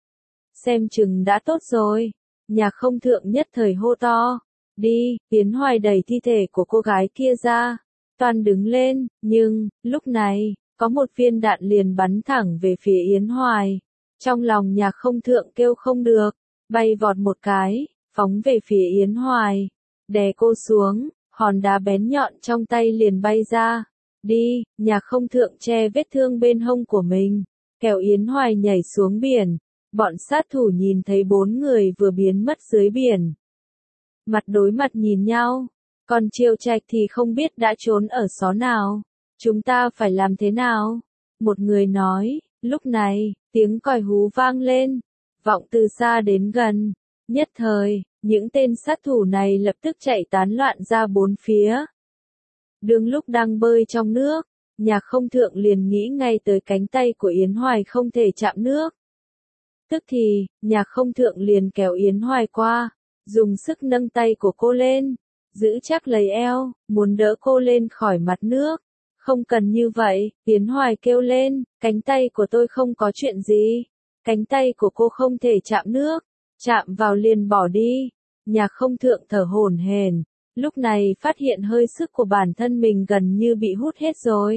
Xem chừng đã tốt rồi. Nhạc Không Thượng nhất thời hô to. Đi. Yến Hoài đẩy thi thể của cô gái kia ra, toàn đứng lên, nhưng, lúc này, có một viên đạn liền bắn thẳng về phía Yến Hoài. Trong lòng Nhạc Không Thượng kêu không được, bay vọt một cái, phóng về phía Yến Hoài, đè cô xuống, hòn đá bén nhọn trong tay liền bay ra. Đi. Nhạc Không Thượng che vết thương bên hông của mình, kéo Yến Hoài nhảy xuống biển. Bọn sát thủ nhìn thấy 4 người vừa biến mất dưới biển, mặt đối mặt nhìn nhau. Còn Triều Trạch thì không biết đã trốn ở xó nào. Chúng ta phải làm thế nào? Một người nói. Lúc này, tiếng còi hú vang lên, vọng từ xa đến gần. Nhất thời, những tên sát thủ này lập tức chạy tán loạn ra bốn phía. Đương lúc đang bơi trong nước, Nhạc Không Thượng liền nghĩ ngay tới cánh tay của Yến Hoài không thể chạm nước. Tức thì, Nhạc Không Thượng liền kéo Yến Hoài qua, dùng sức nâng tay của cô lên, giữ chắc lấy eo, muốn đỡ cô lên khỏi mặt nước. Không cần như vậy. Yến Hoài kêu lên, cánh tay của tôi không có chuyện gì. Cánh tay của cô không thể chạm nước, chạm vào liền bỏ đi. Nhạc Không Thượng thở hổn hển, lúc này phát hiện hơi sức của bản thân mình gần như bị hút hết rồi.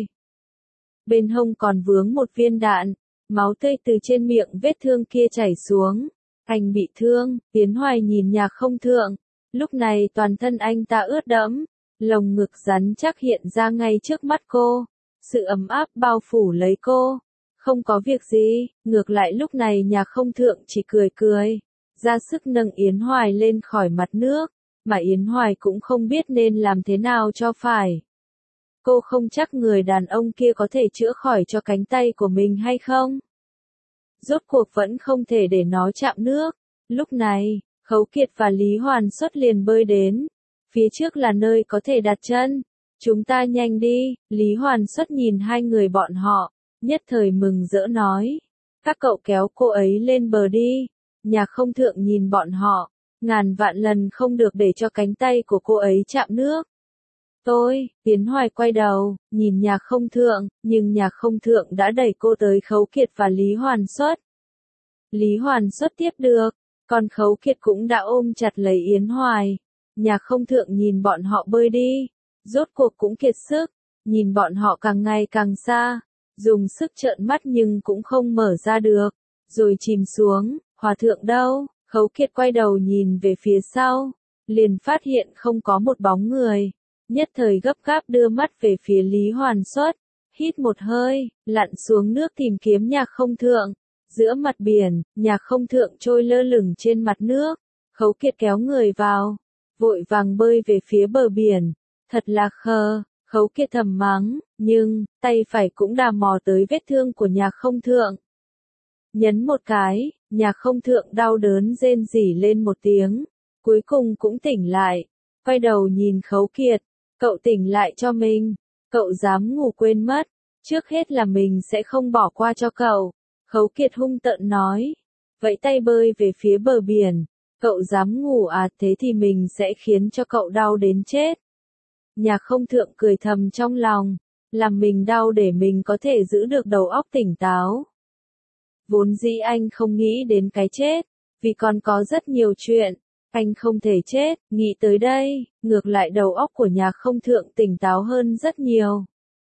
Bên hông còn vướng một viên đạn, máu tươi từ trên miệng vết thương kia chảy xuống. Anh bị thương. Yến Hoài nhìn Nhạc Không Thượng, lúc này toàn thân anh ta ướt đẫm, lồng ngực rắn chắc hiện ra ngay trước mắt cô, sự ấm áp bao phủ lấy cô. Không có việc gì. Ngược lại lúc này Nhạc Không Thượng chỉ cười cười, ra sức nâng Yến Hoài lên khỏi mặt nước, mà Yến Hoài cũng không biết nên làm thế nào cho phải. Cô không chắc người đàn ông kia có thể chữa khỏi cho cánh tay của mình hay không. Rốt cuộc vẫn không thể để nó chạm nước. Lúc này, Khấu Kiệt và Lý Hoàn Xuất liền bơi đến. Phía trước là nơi có thể đặt chân. Chúng ta nhanh đi. Lý Hoàn Xuất nhìn hai người bọn họ, nhất thời mừng rỡ nói. Các cậu kéo cô ấy lên bờ đi. Nhạc Không Thượng nhìn bọn họ, ngàn vạn lần không được để cho cánh tay của cô ấy chạm nước. Tôi. Yến Hoài quay đầu, nhìn Nhạc Không Thượng, nhưng Nhạc Không Thượng đã đẩy cô tới Khấu Kiệt và Lý Hoàn Xuất. Lý Hoàn Xuất tiếp được, còn Khấu Kiệt cũng đã ôm chặt lấy Yến Hoài. Nhạc Không Thượng nhìn bọn họ bơi đi, rốt cuộc cũng kiệt sức, nhìn bọn họ càng ngày càng xa, dùng sức trợn mắt nhưng cũng không mở ra được, rồi chìm xuống. Hòa thượng đâu? Khấu Kiệt quay đầu nhìn về phía sau, liền phát hiện không có một bóng người, nhất thời gấp gáp đưa mắt về phía Lý Hoàn Xuất, hít một hơi, lặn xuống nước tìm kiếm Nhạc Không Thượng. Giữa mặt biển, Nhạc Không Thượng trôi lơ lửng trên mặt nước, Khấu Kiệt kéo người vào, vội vàng bơi về phía bờ biển, thật là khờ, Khấu Kiệt thầm mắng, nhưng, tay phải cũng đà mò tới vết thương của Nhạc Không Thượng. Nhấn một cái, Nhạc Không Thượng đau đớn rên rỉ lên một tiếng, cuối cùng cũng tỉnh lại, quay đầu nhìn Khấu Kiệt, cậu tỉnh lại cho mình, cậu dám ngủ quên mất, trước hết là mình sẽ không bỏ qua cho cậu, Khấu Kiệt hung tợn nói, vẫy tay bơi về phía bờ biển, cậu dám ngủ à, thế thì mình sẽ khiến cho cậu đau đến chết. Nhạc Không Thượng cười thầm trong lòng, làm mình đau để mình có thể giữ được đầu óc tỉnh táo. Vốn dĩ anh không nghĩ đến cái chết, vì còn có rất nhiều chuyện, anh không thể chết, nghĩ tới đây, ngược lại đầu óc của Nhạc Không Thượng tỉnh táo hơn rất nhiều.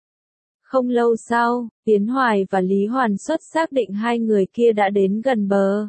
Không lâu sau, Tiến Hoài và Lý Hoàn Xuất xác định hai người kia đã đến gần bờ.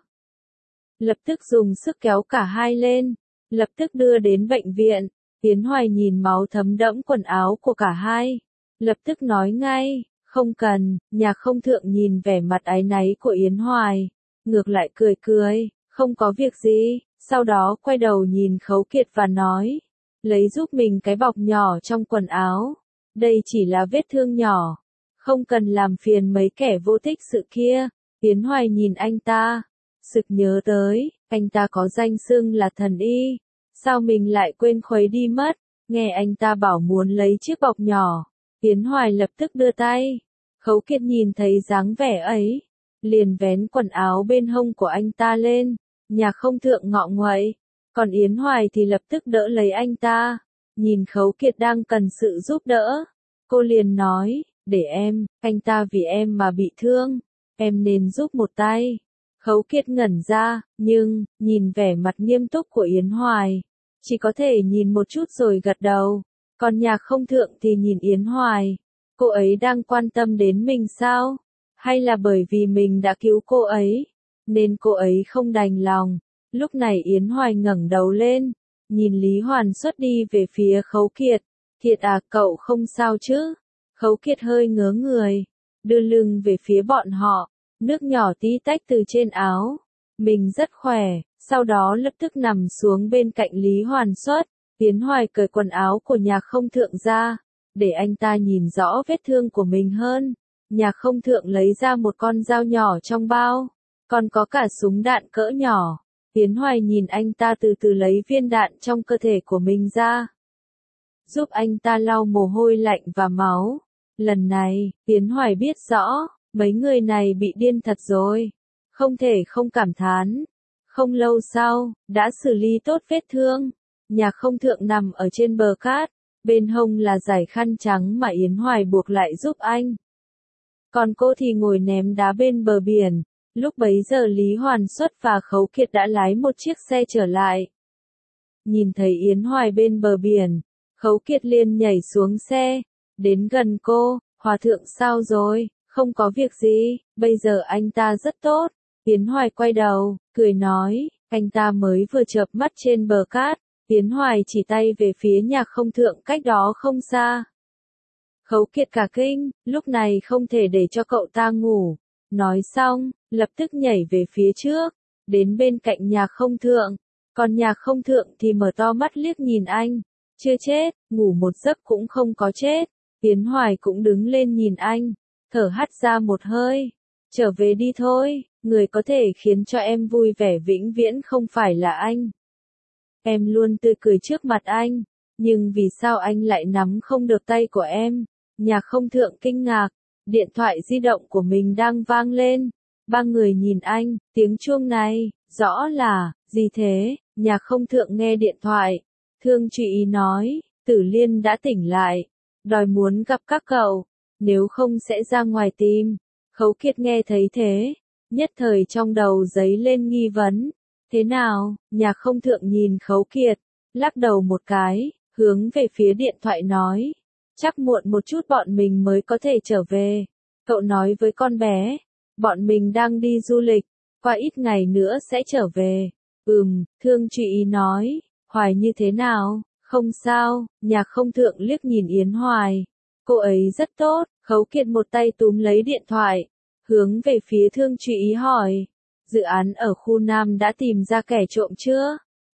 Lập tức dùng sức kéo cả hai lên, lập tức đưa đến bệnh viện. Tiến Hoài nhìn máu thấm đẫm quần áo của cả hai, lập tức nói ngay, không cần. Nhạc Không Thượng nhìn vẻ mặt áy náy của Yến Hoài, ngược lại cười cười, không có việc gì, sau đó quay đầu nhìn Khấu Kiệt và nói, lấy giúp mình cái bọc nhỏ trong quần áo, đây chỉ là vết thương nhỏ, không cần làm phiền mấy kẻ vô tích sự kia. Tiến Hoài nhìn anh ta, sực nhớ tới, anh ta có danh xưng là thần y, sao mình lại quên khuấy đi mất, nghe anh ta bảo muốn lấy chiếc bọc nhỏ, Tiến Hoài lập tức đưa tay, Khấu Kiệt nhìn thấy dáng vẻ ấy, liền vén quần áo bên hông của anh ta lên, Nhạc Không Thượng ngọ nguậy, còn Yến Hoài thì lập tức đỡ lấy anh ta, nhìn Khấu Kiệt đang cần sự giúp đỡ, cô liền nói, để em, anh ta vì em mà bị thương, em nên giúp một tay. Khấu Kiệt ngẩn ra, nhưng, nhìn vẻ mặt nghiêm túc của Yến Hoài, chỉ có thể nhìn một chút rồi gật đầu, còn Nhạc Không Thượng thì nhìn Yến Hoài, cô ấy đang quan tâm đến mình sao? Hay là bởi vì mình đã cứu cô ấy, nên cô ấy không đành lòng? Lúc này Yến Hoài ngẩng đầu lên, nhìn Lý Hoàn Xuất đi về phía Khấu Kiệt, thiệt à, cậu không sao chứ? Khấu Kiệt hơi ngớ người, đưa lưng về phía bọn họ, nước nhỏ tí tách từ trên áo, mình rất khỏe, sau đó lập tức nằm xuống bên cạnh Lý Hoàn Xuất. Yến Hoài cởi quần áo của Nhạc Không Thượng ra, để anh ta nhìn rõ vết thương của mình hơn. Nhạc Không Thượng lấy ra một con dao nhỏ trong bao, còn có cả súng đạn cỡ nhỏ. Yến Hoài nhìn anh ta từ từ lấy viên đạn trong cơ thể của mình ra, giúp anh ta lau mồ hôi lạnh và máu. Lần này, Yến Hoài biết rõ, mấy người này bị điên thật rồi, không thể không cảm thán. Không lâu sau, đã xử lý tốt vết thương, Nhạc Không Thượng nằm ở trên bờ cát, bên hông là dải khăn trắng mà Yến Hoài buộc lại giúp anh. Còn cô thì ngồi ném đá bên bờ biển, lúc bấy giờ Lý Hoàn Xuất và Khấu Kiệt đã lái một chiếc xe trở lại. Nhìn thấy Yến Hoài bên bờ biển, Khấu Kiệt liền nhảy xuống xe, đến gần cô, Hòa Thượng sao rồi, không có việc gì, bây giờ anh ta rất tốt. Yến Hoài quay đầu, cười nói, anh ta mới vừa chợp mắt trên bờ cát. Yến Hoài chỉ tay về phía Nhạc Không Thượng cách đó không xa. Khấu Kiệt cả kinh, lúc này không thể để cho cậu ta ngủ. Nói xong, lập tức nhảy về phía trước, đến bên cạnh Nhạc Không Thượng. Còn Nhạc Không Thượng thì mở to mắt liếc nhìn anh. Chưa chết, ngủ một giấc cũng không có chết. Yến Hoài cũng đứng lên nhìn anh, thở hắt ra một hơi. Trở về đi thôi, người có thể khiến cho em vui vẻ vĩnh viễn không phải là anh. Em luôn tươi cười trước mặt anh, nhưng vì sao anh lại nắm không được tay của em? Nhạc Không Thượng kinh ngạc, điện thoại di động của mình đang vang lên. Ba người nhìn anh, tiếng chuông này, rõ là, gì thế? Nhạc Không Thượng nghe điện thoại, Thương Trụy Ý nói, Tử Liên đã tỉnh lại, đòi muốn gặp các cậu, nếu không sẽ ra ngoài tìm. Khấu Kiệt nghe thấy thế, nhất thời trong đầu giấy lên nghi vấn. Thế nào? Nhạc Không Thượng nhìn Khấu Kiệt, lắc đầu một cái, hướng về phía điện thoại nói, chắc muộn một chút bọn mình mới có thể trở về. Cậu nói với con bé, bọn mình đang đi du lịch, qua ít ngày nữa sẽ trở về. Thương Trụy Ý nói, Hoài như thế nào? Không sao. Nhạc Không Thượng liếc nhìn Yến Hoài, cô ấy rất tốt. Khấu Kiệt một tay túm lấy điện thoại, hướng về phía Thương Trụy Ý hỏi, dự án ở khu Nam đã tìm ra kẻ trộm chưa?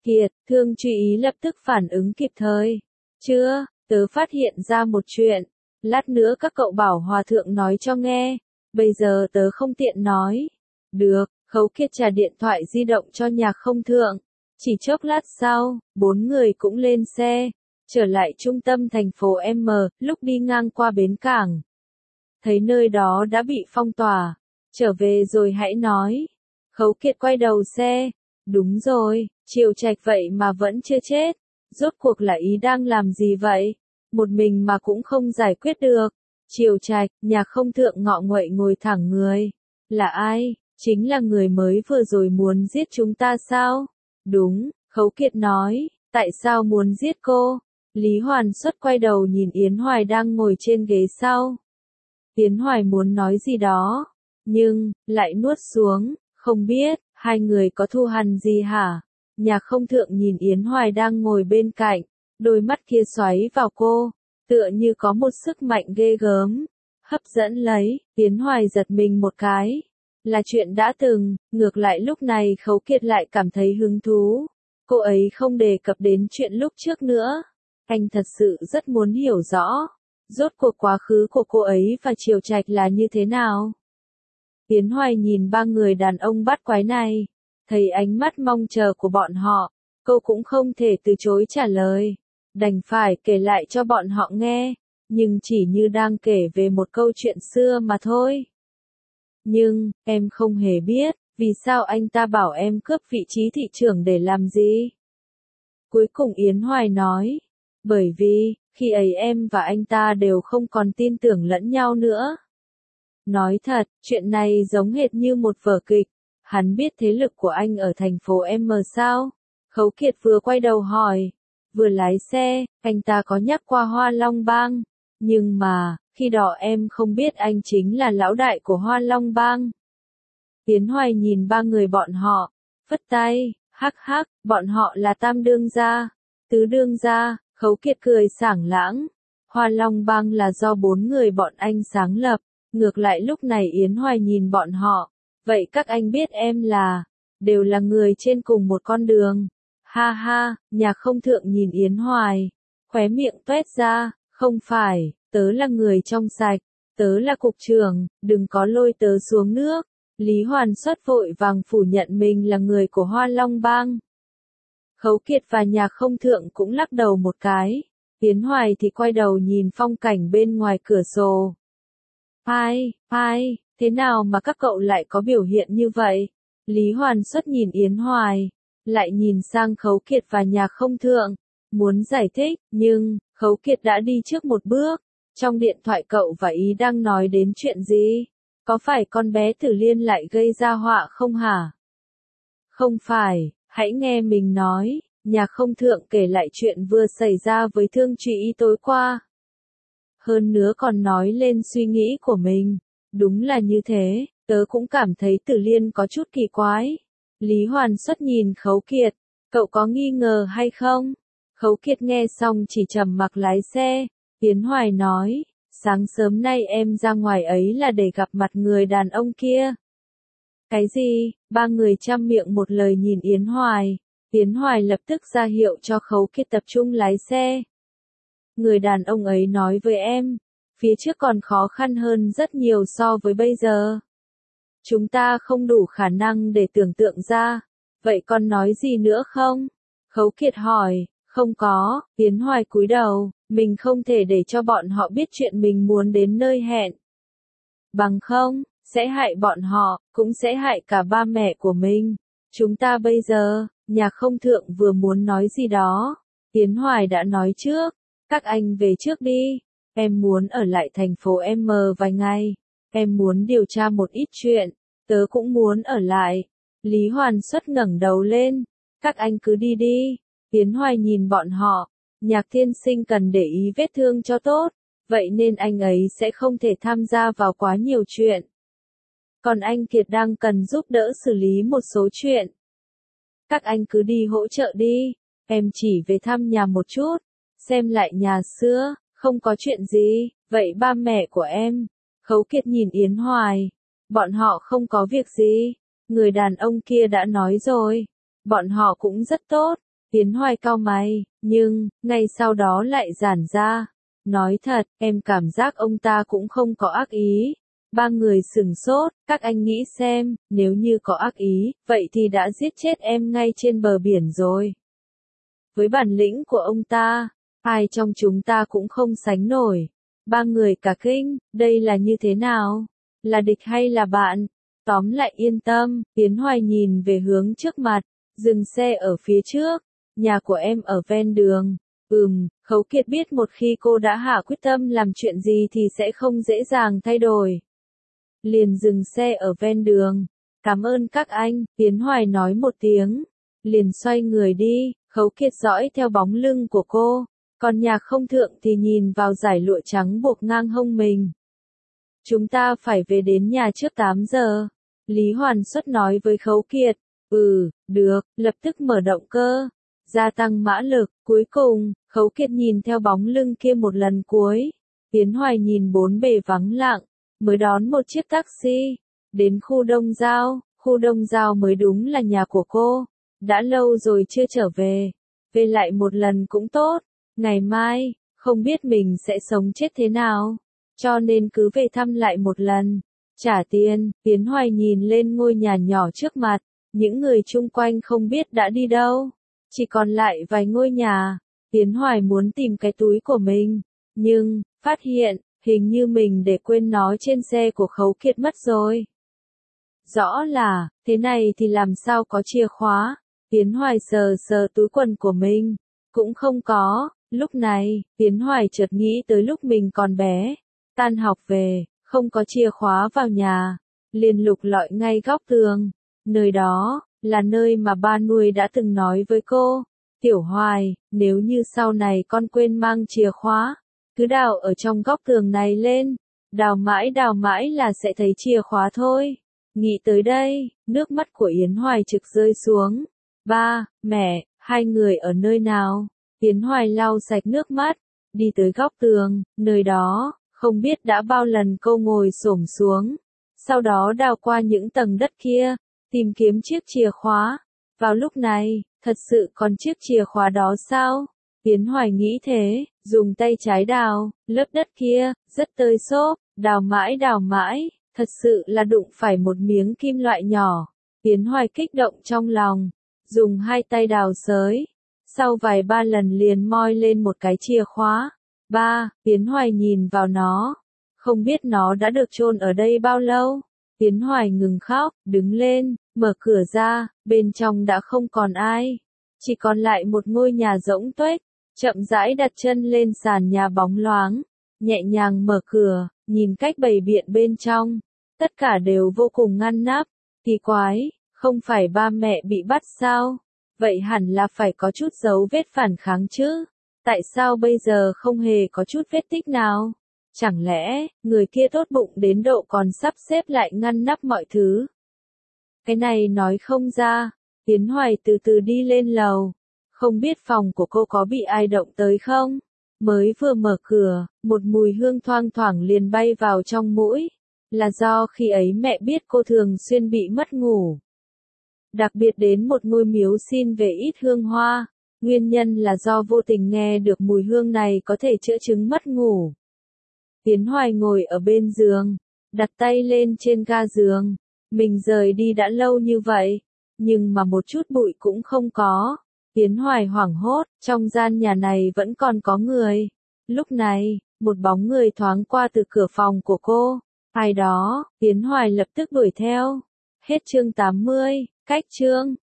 Kiệt, Thương Truy Ý lập tức phản ứng kịp thời. Chưa, tớ phát hiện ra một chuyện. Lát nữa các cậu bảo hòa thượng nói cho nghe. Bây giờ tớ không tiện nói. Được, Khấu Kiệt trả điện thoại di động cho Nhạc Không Thượng. Chỉ chốc lát sau, 4 người cũng lên xe. Trở lại trung tâm thành phố M, lúc đi ngang qua bến cảng. Thấy nơi đó đã bị phong tỏa. Trở về rồi hãy nói. Khấu Kiệt quay đầu xe. Đúng rồi, Triều Trạch vậy mà vẫn chưa chết. Rốt cuộc là ý đang làm gì vậy? Một mình mà cũng không giải quyết được. Triều Trạch, Nhạc Không Thượng ngọ nguậy ngồi thẳng người. Là ai? Chính là người mới vừa rồi muốn giết chúng ta sao? Đúng, Khấu Kiệt nói. Tại sao muốn giết cô? Lý Hoàn Xuất quay đầu nhìn Yến Hoài đang ngồi trên ghế sau. Yến Hoài muốn nói gì đó, nhưng lại nuốt xuống, không biết, hai người có thù hằn gì hả? Nhạc Không Thượng nhìn Yến Hoài đang ngồi bên cạnh, đôi mắt kia xoáy vào cô, tựa như có một sức mạnh ghê gớm, hấp dẫn lấy, Yến Hoài giật mình một cái. Là chuyện đã từng, ngược lại lúc này Khấu Kiệt lại cảm thấy hứng thú. Cô ấy không đề cập đến chuyện lúc trước nữa. Anh thật sự rất muốn hiểu rõ. Rốt cuộc quá khứ của cô ấy và Triều Trạch là như thế nào? Yến Hoài nhìn ba người đàn ông bắt quái này. Thấy ánh mắt mong chờ của bọn họ. Cô cũng không thể từ chối trả lời. Đành phải kể lại cho bọn họ nghe. Nhưng chỉ như đang kể về một câu chuyện xưa mà thôi. Nhưng, em không hề biết, vì sao anh ta bảo em cướp vị trí thị trưởng để làm gì? Cuối cùng Yến Hoài nói. Bởi vì, khi ấy em và anh ta đều không còn tin tưởng lẫn nhau nữa. Nói thật, chuyện này giống hệt như một vở kịch. Hắn biết thế lực của anh ở thành phố M sao? Khấu Kiệt vừa quay đầu hỏi. Vừa lái xe, anh ta có nhắc qua Hoa Long Bang. Nhưng mà, khi đó em không biết anh chính là lão đại của Hoa Long Bang. Yến Hoài nhìn ba người bọn họ, phất tay, hắc hắc, bọn họ là tam đương gia, tứ đương gia. Khấu Kiệt cười sảng lãng. Hoa Long Bang là do 4 người bọn anh sáng lập. Ngược lại lúc này Yến Hoài nhìn bọn họ. Vậy các anh biết em là, đều là người trên cùng một con đường. Ha ha, Nhạc Không Thượng nhìn Yến Hoài. Khóe miệng tuét ra, không phải, tớ là người trong sạch. Tớ là cục trưởng, đừng có lôi tớ xuống nước. Lý Hoàn Xuất vội vàng phủ nhận mình là người của Hoa Long Bang. Khấu Kiệt và Nhạc Không Thượng cũng lắc đầu một cái. Yến Hoài thì quay đầu nhìn phong cảnh bên ngoài cửa sổ. Ai, thế nào mà các cậu lại có biểu hiện như vậy? Lý Hoàn Xuất nhìn Yến Hoài, lại nhìn sang Khấu Kiệt và Nhạc Không Thượng, muốn giải thích, nhưng, Khấu Kiệt đã đi trước một bước. Trong điện thoại cậu và ý đang nói đến chuyện gì? Có phải con bé Tử Liên lại gây ra họa không hả? Không phải. Hãy nghe mình nói, Nhạc Không Thượng kể lại chuyện vừa xảy ra với Thương Truy Ý tối qua. Hơn nữa còn nói lên suy nghĩ của mình. Đúng là như thế, tớ cũng cảm thấy Tử Liên có chút kỳ quái. Lý Hoàn Xuất nhìn Khấu Kiệt, cậu có nghi ngờ hay không? Khấu Kiệt nghe xong chỉ trầm mặc lái xe. Yến Hoài nói, sáng sớm nay em ra ngoài ấy là để gặp mặt người đàn ông kia. Cái gì? Ba người chăm miệng một lời nhìn Yến Hoài. Yến Hoài lập tức ra hiệu cho Khấu Kiệt tập trung lái xe. Người đàn ông ấy nói với em, phía trước còn khó khăn hơn rất nhiều so với bây giờ. Chúng ta không đủ khả năng để tưởng tượng ra. Vậy còn nói gì nữa không? Khấu Kiệt hỏi, không có. Yến Hoài cúi đầu, mình không thể để cho bọn họ biết chuyện mình muốn đến nơi hẹn. Bằng không, sẽ hại bọn họ, cũng sẽ hại cả ba mẹ của mình. Chúng ta bây giờ, Nhạc Không Thượng vừa muốn nói gì đó. Yến Hoài đã nói trước, các anh về trước đi. Em muốn ở lại thành phố M vài ngày. Em muốn điều tra một ít chuyện. Tớ cũng muốn ở lại. Lý Hoàn Xuất ngẩng đầu lên. Các anh cứ đi đi. Yến Hoài nhìn bọn họ. Nhạc Thiên Sinh cần để ý vết thương cho tốt. Vậy nên anh ấy sẽ không thể tham gia vào quá nhiều chuyện. Còn anh Kiệt đang cần giúp đỡ xử lý một số chuyện. Các anh cứ đi hỗ trợ đi. Em chỉ về thăm nhà một chút. Xem lại nhà xưa. Không có chuyện gì. Vậy ba mẹ của em? Khấu Kiệt nhìn Yến Hoài. Bọn họ không có việc gì. Người đàn ông kia đã nói rồi. Bọn họ cũng rất tốt. Tiến Hoài cau mày, nhưng, ngay sau đó lại giãn ra. Nói thật, em cảm giác ông ta cũng không có ác ý. Ba người sửng sốt, các anh nghĩ xem, nếu như có ác ý, vậy thì đã giết chết em ngay trên bờ biển rồi. Với bản lĩnh của ông ta, ai trong chúng ta cũng không sánh nổi. Ba người cả kinh, đây là như thế nào? Là địch hay là bạn? Tóm lại yên tâm, Tiến Hoài nhìn về hướng trước mặt, dừng xe ở phía trước. Nhà của em ở ven đường. Khấu Kiệt biết một khi cô đã hạ quyết tâm làm chuyện gì thì sẽ không dễ dàng thay đổi. Liền dừng xe ở ven đường. Cảm ơn các anh, Tiến Hoài nói một tiếng. Liền xoay người đi, Khấu Kiệt dõi theo bóng lưng của cô. Còn nhà không thượng thì nhìn vào dải lụa trắng buộc ngang hông mình. Chúng ta phải về đến nhà trước 8 giờ. Lý Hoàn Xuất nói với Khấu Kiệt. Được, lập tức mở động cơ. Gia tăng mã lực, cuối cùng, Khấu Kiệt nhìn theo bóng lưng kia một lần cuối. Tiến Hoài nhìn bốn bề vắng lặng, mới đón một chiếc taxi. Đến khu Đông Giao mới đúng là nhà của cô. Đã lâu rồi chưa trở về. Về lại một lần cũng tốt. Ngày mai, không biết mình sẽ sống chết thế nào. Cho nên cứ về thăm lại một lần. Trả tiền, Tiến Hoài nhìn lên ngôi nhà nhỏ trước mặt. Những người chung quanh không biết đã đi đâu. Chỉ còn lại vài ngôi nhà. Tiến Hoài muốn tìm cái túi của mình. Nhưng, phát hiện, hình như mình để quên nó trên xe của Khấu Kiệt mất rồi. Rõ là, thế này thì làm sao có chìa khóa. Tiến Hoài sờ sờ túi quần của mình. Cũng không có. Lúc này, Tiến Hoài chợt nghĩ tới lúc mình còn bé. Tan học về, không có chìa khóa vào nhà. Liền lục lọi ngay góc tường. Nơi đó, là nơi mà ba nuôi đã từng nói với cô. Tiểu Hoài, nếu như sau này con quên mang chìa khóa, cứ đào ở trong góc tường này lên. Đào mãi là sẽ thấy chìa khóa thôi. Nghĩ tới đây, nước mắt của Yến Hoài trực rơi xuống. Ba, mẹ, hai người ở nơi nào? Yến Hoài lau sạch nước mắt, đi tới góc tường, nơi đó, không biết đã bao lần cô ngồi xổm xuống. Sau đó đào qua những tầng đất kia, tìm kiếm chiếc chìa khóa. Vào lúc này, thật sự còn chiếc chìa khóa đó sao? Yến Hoài nghĩ thế, dùng tay trái đào, lớp đất kia, rất tơi xốp, đào mãi, thật sự là đụng phải một miếng kim loại nhỏ. Yến Hoài kích động trong lòng, dùng hai tay đào xới. Sau vài ba lần liền moi lên một cái chìa khóa. Yến Hoài nhìn vào nó. Không biết nó đã được chôn ở đây bao lâu. Yến Hoài ngừng khóc, đứng lên, mở cửa ra, bên trong đã không còn ai. Chỉ còn lại một ngôi nhà rỗng tuếch, chậm rãi đặt chân lên sàn nhà bóng loáng, nhẹ nhàng mở cửa, nhìn cách bày biện bên trong. Tất cả đều vô cùng ngăn nắp, kỳ quái, không phải ba mẹ bị bắt sao? Vậy hẳn là phải có chút dấu vết phản kháng chứ? Tại sao bây giờ không hề có chút vết tích nào? Chẳng lẽ, người kia tốt bụng đến độ còn sắp xếp lại ngăn nắp mọi thứ? Cái này nói không ra. Tiến Hoài từ từ đi lên lầu. Không biết phòng của cô có bị ai động tới không? Mới vừa mở cửa, một mùi hương thoang thoảng liền bay vào trong mũi. Là do khi ấy mẹ biết cô thường xuyên bị mất ngủ. Đặc biệt đến một ngôi miếu xin về ít hương hoa. Nguyên nhân là do vô tình nghe được mùi hương này có thể chữa chứng mất ngủ. Tiến Hoài ngồi ở bên giường, đặt tay lên trên ga giường. Mình rời đi đã lâu như vậy, nhưng mà một chút bụi cũng không có. Tiến Hoài hoảng hốt, trong gian nhà này vẫn còn có người. Lúc này, một bóng người thoáng qua từ cửa phòng của cô. Ai đó, Tiến Hoài lập tức đuổi theo. Hết chương 80, cách chương.